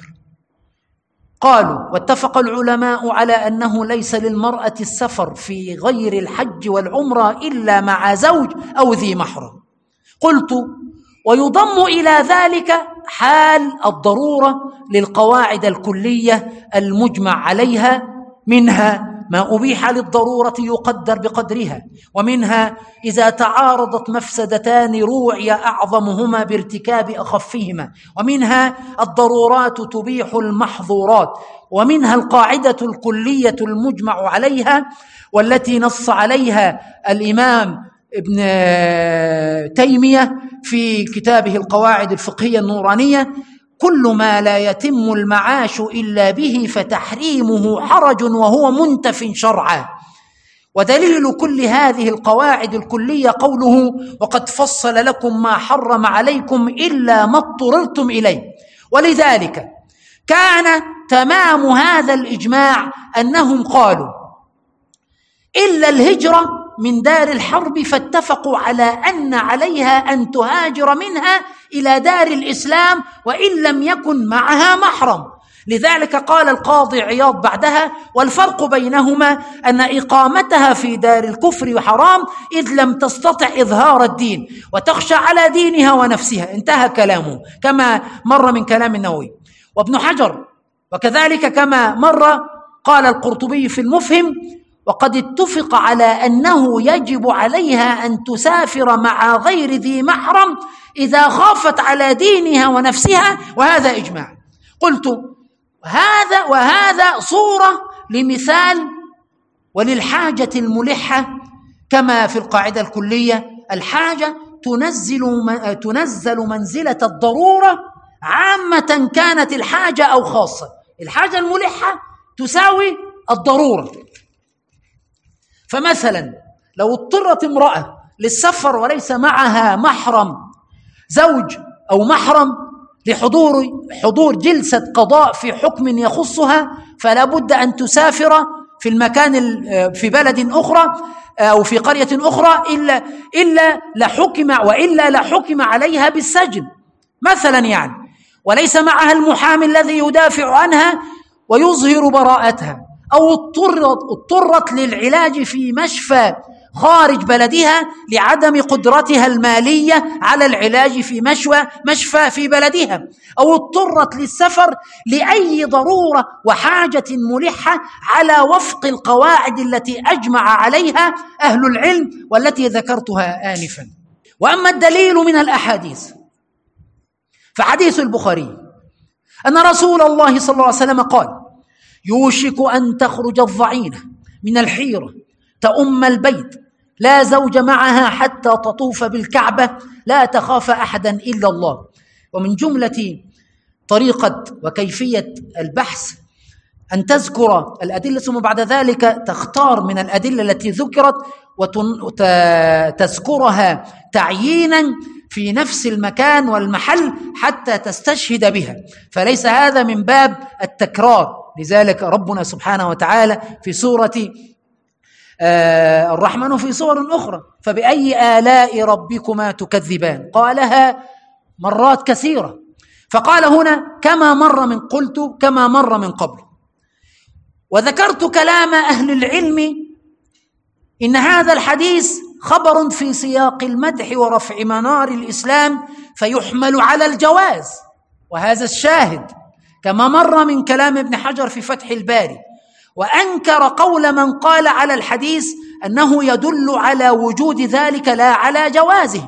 قالوا: واتفق العلماء على أنه ليس للمرأة السفر في غير الحج والعمرة إلا مع زوج أو ذي محرم. قلت: ويضم إلى ذلك حال الضرورة للقواعد الكلية المجمع عليها، منها ما أبيح للضرورة يقدر بقدرها، ومنها إذا تعارضت مفسدتان روعي أعظمهما بارتكاب أخفهما، ومنها الضرورات تبيح المحظورات، ومنها القاعدة الكلية المجمع عليها والتي نص عليها الإمام ابن تيمية في كتابه القواعد الفقهية النورانية: كل ما لا يتم المعاش إلا به فتحريمه حرج وهو منتف شرعا. ودليل كل هذه القواعد الكلية قوله: وقد فصل لكم ما حرم عليكم إلا ما اضطررتم إليه. ولذلك كان تمام هذا الإجماع أنهم قالوا: إلا الهجرة من دار الحرب، فاتفقوا على أن عليها أن تهاجر منها إلى دار الإسلام وإن لم يكن معها محرم. لذلك قال القاضي عياض بعدها: والفرق بينهما أن إقامتها في دار الكفر حرام إذ لم تستطع إظهار الدين وتخشى على دينها ونفسها. انتهى كلامه كما مر من كلام النووي وابن حجر، وكذلك كما مر قال القرطبي في المفهم: وقد اتفق على أنه يجب عليها أن تسافر مع غير ذي محرم إذا خافت على دينها ونفسها، وهذا إجماع. قلت: هذا وهذا صورة لمثال وللحاجة الملحة، كما في القاعدة الكلية: الحاجة تنزل تنزل منزلة الضرورة عامة كانت الحاجة أو خاصة. الحاجة الملحة تساوي الضرورة. فمثلا لو اضطرت امرأة للسفر وليس معها محرم زوج أو محرم لحضور حضور جلسة قضاء في حكم يخصها، فلا بد أن تسافر في المكان في بلد أخرى أو في قرية أخرى إلا إلا لحكم وإلا لحكم عليها بالسجن مثلا يعني، وليس معها المحامي الذي يدافع عنها ويظهر براءتها، أو اضطرت اضطرت للعلاج في مشفى خارج بلدها لعدم قدرتها المالية على العلاج في مشفى مشفى في بلدها، أو اضطرت للسفر لأي ضرورة وحاجة ملحة على وفق القواعد التي أجمع عليها أهل العلم والتي ذكرتها آنفا. وأما الدليل من الأحاديث فحديث البخاري أن رسول الله صلى الله عليه وسلم قال: يوشك أن تخرج الضعينة من الحيرة تأم البيت لا زوج معها حتى تطوف بالكعبة لا تخاف أحدا إلا الله. ومن جملة طريقة وكيفية البحث أن تذكر الأدلة ثم بعد ذلك تختار من الأدلة التي ذكرت وتذكرها تعيينا في نفس المكان والمحل حتى تستشهد بها، فليس هذا من باب التكرار. لذلك ربنا سبحانه وتعالى في سورة آه الرحمن وفي سور أخرى فبأي آلاء ربكما تكذبان قالها مرات كثيرة، فقال هنا كما مر من قلت كما مر من قبل. وذكرت كلام أهل العلم إن هذا الحديث خبر في سياق المدح ورفع منار الإسلام فيحمل على الجواز، وهذا الشاهد كما مر من كلام ابن حجر في فتح الباري، وأنكر قول من قال على الحديث أنه يدل على وجود ذلك لا على جوازه.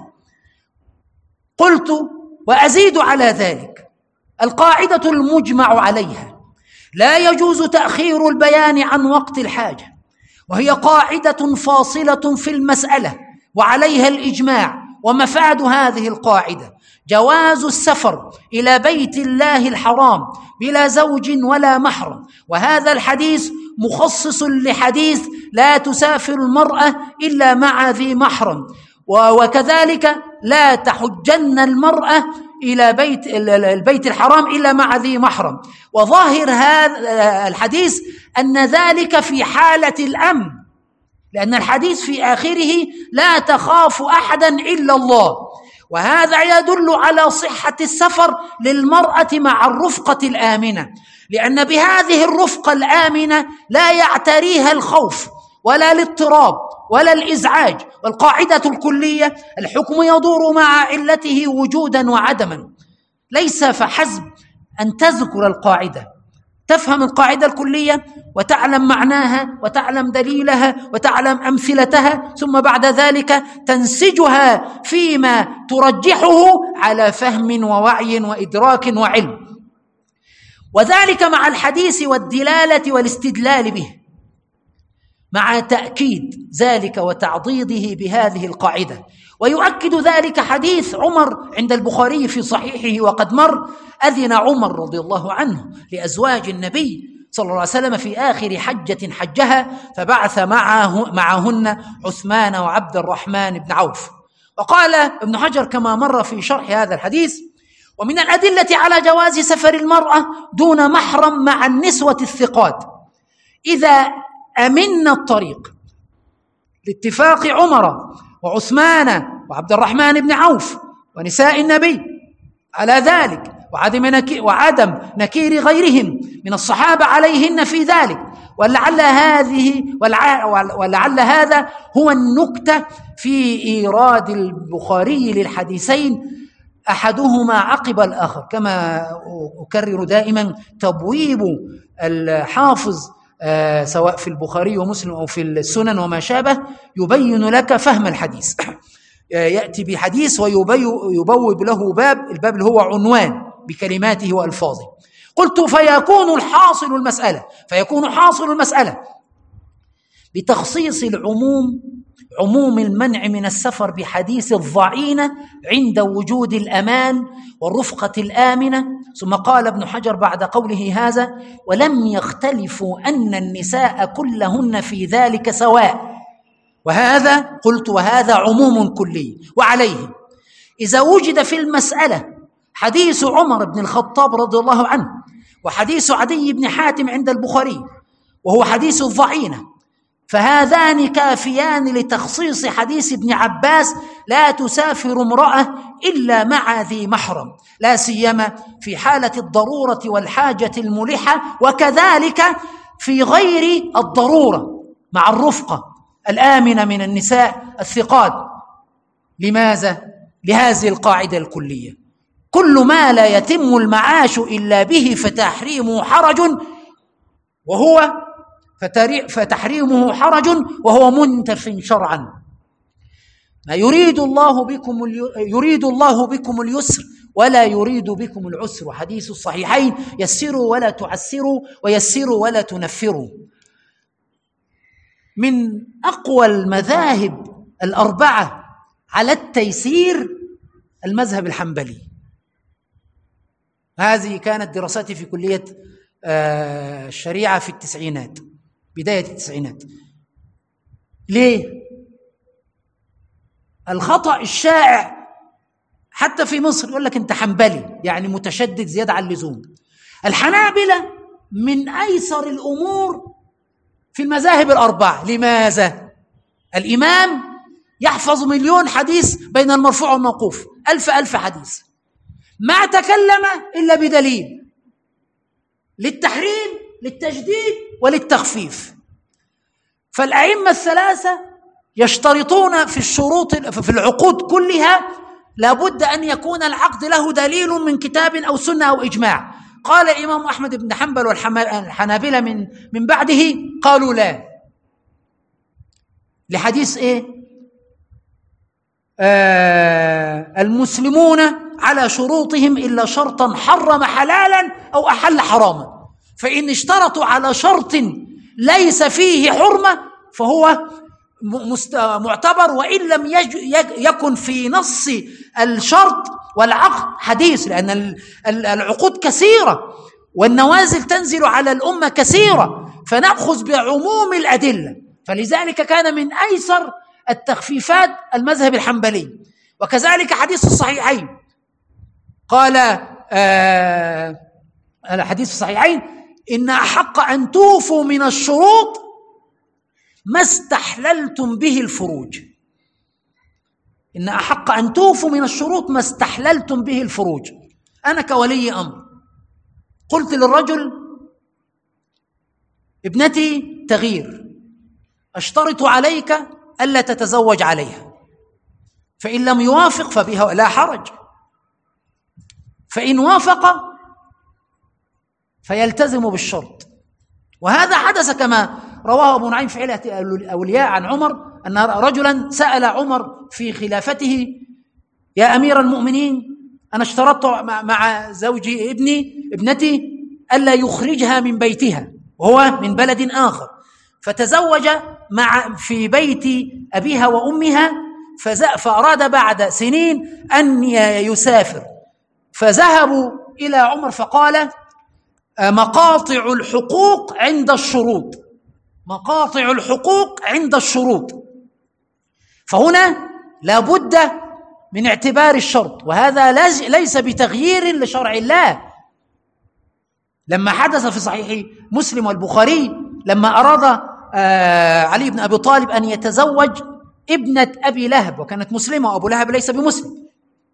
قلت وأزيد على ذلك القاعدة المجمع عليها لا يجوز تأخير البيان عن وقت الحاجة، وهي قاعدة فاصلة في المسألة وعليها الإجماع. ومفاد هذه القاعدة جواز السفر إلى بيت الله الحرام بلا زوج ولا محرم، وهذا الحديث مخصص لحديث لا تسافر المرأة إلا مع ذي محرم، وكذلك لا تحجن المرأة إلى بيت البيت الحرام إلا مع ذي محرم. وظاهر هذا الحديث أن ذلك في حالة الأمن، لأن الحديث في آخره لا تخاف أحدا إلا الله، وهذا يدل على صحة السفر للمرأة مع الرفقة الآمنة، لأن بهذه الرفقة الآمنة لا يعتريها الخوف ولا الاضطراب ولا الإزعاج. والقاعدة الكلية الحكم يدور مع علته وجودا وعدما، ليس فحسب أن تذكر القاعدة، تفهم القاعدة الكلية وتعلم معناها وتعلم دليلها وتعلم أمثلتها، ثم بعد ذلك تنسجها فيما ترجحه على فهم ووعي وإدراك وعلم، وذلك مع الحديث والدلالة والاستدلال به، مع تأكيد ذلك وتعضيده بهذه القاعدة. ويؤكد ذلك حديث عمر عند البخاري في صحيحه وقد مر: أذن عمر رضي الله عنه لأزواج النبي صلى الله عليه وسلم في آخر حجة حجها فبعث معه معهن عثمان وعبد الرحمن بن عوف. وقال ابن حجر كما مر في شرح هذا الحديث: ومن الأدلة على جواز سفر المرأة دون محرم مع النسوة الثقات إذا أمن الطريق، لاتفاق عمر وعثمان وعبد الرحمن بن عوف ونساء النبي على ذلك، وعدم نكير, وعدم نكير غيرهم من الصحابة عليهن في ذلك. ولعل هذه ولعل هذا هو النكتة في إيراد البخاري للحديثين أحدهما عقب الآخر، كما أكرر دائما تبويب الحافظ آه سواء في البخاري ومسلم أو في السنن وما شابه يبين لك فهم الحديث. يأتي بحديث ويبوب له باب، الباب اللي هو عنوان بكلماته وألفاظه. قلت فيكون الحاصل المسألة فيكون حاصل المسألة بتخصيص العموم عموم المنع من السفر بحديث الضعينة عند وجود الأمان والرفقة الآمنة. ثم قال ابن حجر بعد قوله هذا: ولم يختلفوا أن النساء كلهن في ذلك سواء. وهذا قلت وهذا عموم كلي. وعليه إذا وجد في المسألة حديث عمر بن الخطاب رضي الله عنه وحديث عدي بن حاتم عند البخاري وهو حديث الضعينة، فهذان كافيان لتخصيص حديث ابن عباس: لا تسافر امرأة إلا مع ذي محرم، لا سيما في حالة الضرورة والحاجة الملحة، وكذلك في غير الضرورة مع الرفقة الآمنة من النساء الثقات. لماذا؟ لهذه القاعدة الكلية: كل ما لا يتم المعاش إلا به فتحريمه حرج وهو فتحريمه حرج وهو منتف شرعا. ما يريد الله بكم يريد الله بكم اليسر ولا يريد بكم العسر، حديث الصحيحين: يسروا ولا تعسروا ويسروا ولا تنفروا. من أقوى المذاهب الأربعة على التيسير المذهب الحنبلي. هذه كانت دراستي في كلية الشريعة في التسعينات، بداية التسعينات. ليه؟ الخطأ الشائع حتى في مصر يقول لك أنت حنبلي، يعني متشدد زيادة عن اللزوم. الحنابلة من أيسر الأمور في المذاهب الأربعة. لماذا؟ الإمام يحفظ مليون حديث بين المرفوع والموقوف، ألف ألف حديث، ما تكلم إلا بدليل للتحريم للتجديد وللتخفيف. فالأئمة الثلاثة يشترطون في الشروط في العقود كلها لابد أن يكون العقد له دليل من كتاب أو سنة أو إجماع. قال الإمام أحمد بن حنبل والحنابلة من من بعده قالوا لا، لحديث إيه؟ آه المسلمون على شروطهم إلا شرطا حرم حلالا أو أحل حراما، فإن اشترطوا على شرط ليس فيه حرمة فهو معتبر، وإن لم يكن في نص الشرط والعقد حديث، لأن العقود كثيرة والنوازل تنزل على الأمة كثيرة، فنأخذ بعموم الأدلة. فلذلك كان من أيسر التخفيفات المذهب الحنبلي. وكذلك حديث الصحيحين، قال آه الحديث الصحيحين إن أحق أن توفوا من الشروط ما استحللتم به الفروج. إن أحق أن توفوا من الشروط ما استحللتم به الفروج. أنا كولي أمر قلت للرجل ابنتي تغير، أشترط عليك ألا تتزوج عليها، فإن لم يوافق فبها لا حرج، فإن وافق فيلتزم بالشرط. وهذا حدث كما رواه أبو نعيم في علة الأولياء عن عمر أن رجلا سأل عمر في خلافته يا أمير المؤمنين أنا اشترطت مع زوجي ابني ابنتي ألا يخرجها من بيتها وهو من بلد آخر، فتزوج مع في بيت أبيها وأمها، فأراد بعد سنين أن يسافر، فذهبوا إلى عمر فقال مقاطع الحقوق عند الشروط، مقاطع الحقوق عند الشروط. فهنا لا بد من اعتبار الشرط، وهذا ليس بتغيير لشرع الله. لما حدث في صحيح مسلم والبخاري لما أراد علي بن أبي طالب أن يتزوج ابنة أبي لهب، وكانت مسلمة وأبو لهب ليس بمسلم،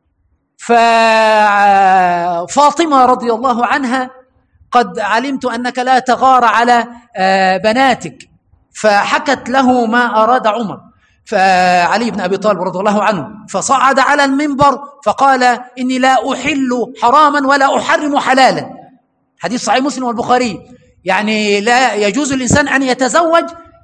ففاطمة رضي الله عنها قد علمت أنك لا تغار على بناتك، فحكت له ما أراد عمر فعلي بن أبي طالب رضي الله عنه، فصعد على المنبر فقال إني لا أحل حراما ولا أحرم حلالا. حديث صحيح مسلم والبخاري، يعني لا يجوز الإنسان أن يتزوج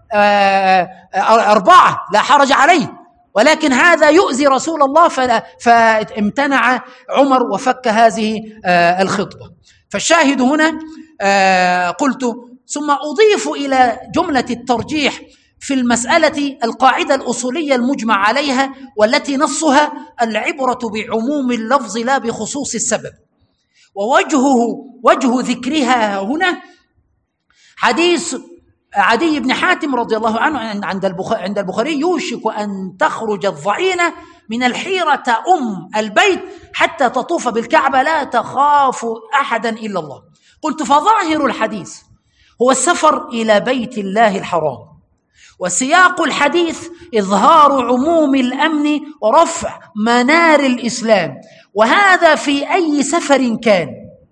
أربعة لا حرج عليه، ولكن هذا يؤذي رسول الله فامتنع عمر وفك هذه الخطبة. فالشاهد هنا قلت ثم أضيف إلى جملة الترجيح في المسألة القاعدة الأصولية المجمع عليها، والتي نصها العبرة بعموم اللفظ لا بخصوص السبب. ووجهه وجه ذكرها هنا حديث عدي بن حاتم رضي الله عنه عند البخاري عند البخاري يوشك أن تخرج الضعينة من الحيرة أم البيت حتى تطوف بالكعبة لا تخاف أحدا إلا الله. قلت فظاهر الحديث هو السفر إلى بيت الله الحرام، وسياق الحديث إظهار عموم الأمن ورفع منار الإسلام، وهذا في أي سفر كان.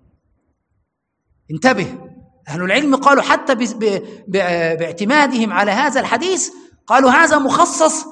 انتبه، أهل العلم قالوا حتى باعتمادهم على هذا الحديث قالوا هذا مخصص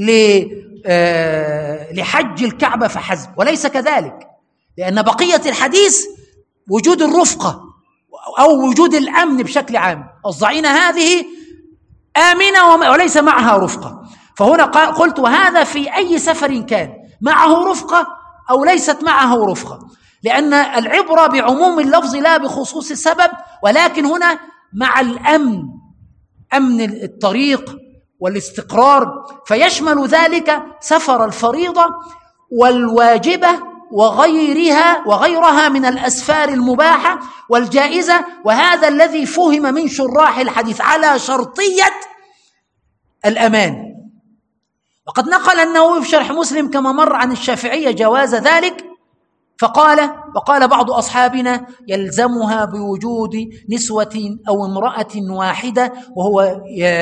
لحج الكعبة فحسب، وليس كذلك، لأن بقية الحديث وجود الرفقة أو وجود الأمن بشكل عام. الضعينة هذه آمنة وليس معها رفقة، فهنا قلت وهذا في أي سفر كان معه رفقة أو ليست معه رفقة، لأن العبرة بعموم اللفظ لا بخصوص السبب، ولكن هنا مع الأمن، أمن الطريق والاستقرار، فيشمل ذلك سفر الفريضة والواجبة وغيرها وغيرها من الأسفار المباحة والجائزة. وهذا الذي فهم من شراح الحديث على شرطية الأمان. وقد نقل النووي في شرح مسلم كما مر عن الشافعية جواز ذلك، فقال وقال بعض أصحابنا يلزمها بوجود نسوة أو امرأة واحدة، وهو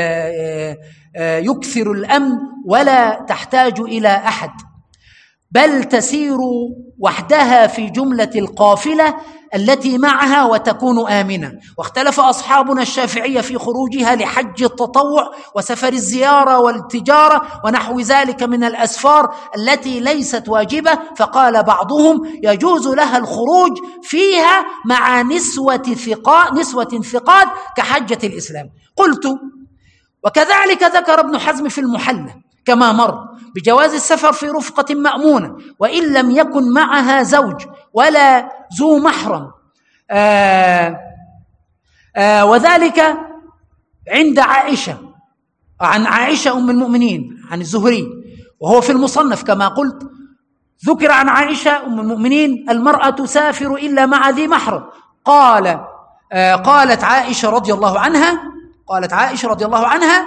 يكثر الأمن ولا تحتاج إلى أحد، بل تسير وحدها في جملة القافلة التي معها وتكون آمنة. واختلف أصحابنا الشافعية في خروجها لحج التطوع وسفر الزيارة والتجارة ونحو ذلك من الأسفار التي ليست واجبة، فقال بعضهم يجوز لها الخروج فيها مع نسوة ثقات نسوة ثقات كحجة الإسلام. قلت وكذلك ذكر ابن حزم في المحلى كما مر بجواز السفر في رفقة مأمونة وإن لم يكن معها زوج ولا ذو محرم، آآ آآ وذلك عند عائشة، عن عائشة أم المؤمنين عن الزهري، وهو في المصنف كما قلت. ذكر عن عائشة أم المؤمنين المرأة تسافر إلا مع ذي محرم. قال قالت عائشة رضي الله عنها قالت عائشة رضي الله عنها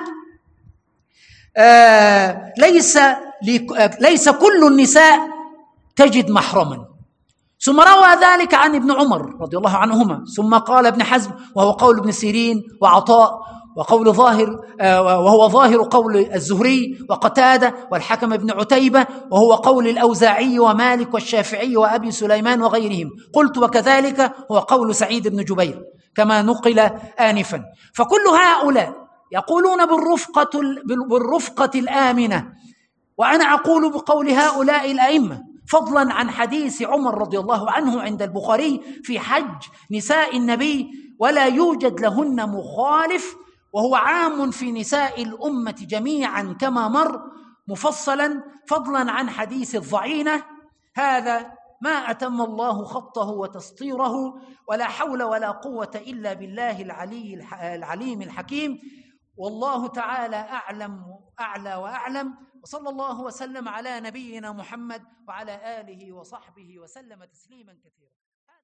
آه ليس ليس كل النساء تجد محرما. ثم روى ذلك عن ابن عمر رضي الله عنهما. ثم قال ابن حزم وهو قول ابن سيرين وعطاء وقول ظاهر آه وهو ظاهر قول الزهري وقتادة والحكم بن عتيبة، وهو قول الأوزاعي ومالك والشافعي وأبي سليمان وغيرهم. قلت وكذلك هو قول سعيد بن جبير كما نقل آنفا. فكل هؤلاء يقولون بالرفقة, بالرفقة الآمنة، وأنا أقول بقول هؤلاء الأئمة، فضلا عن حديث عمر رضي الله عنه عند البخاري في حج نساء النبي ولا يوجد لهن مخالف، وهو عام في نساء الأمة جميعا كما مر مفصلا، فضلا عن حديث الضعينة. هذا ما أتم الله خطه وتسطيره، ولا حول ولا قوة إلا بالله العلي العليم الحكيم. والله تعالى أعلم أعلى وأعلم، وصلى الله وسلم على نبينا محمد وعلى آله وصحبه وسلم تسليما كثيرا.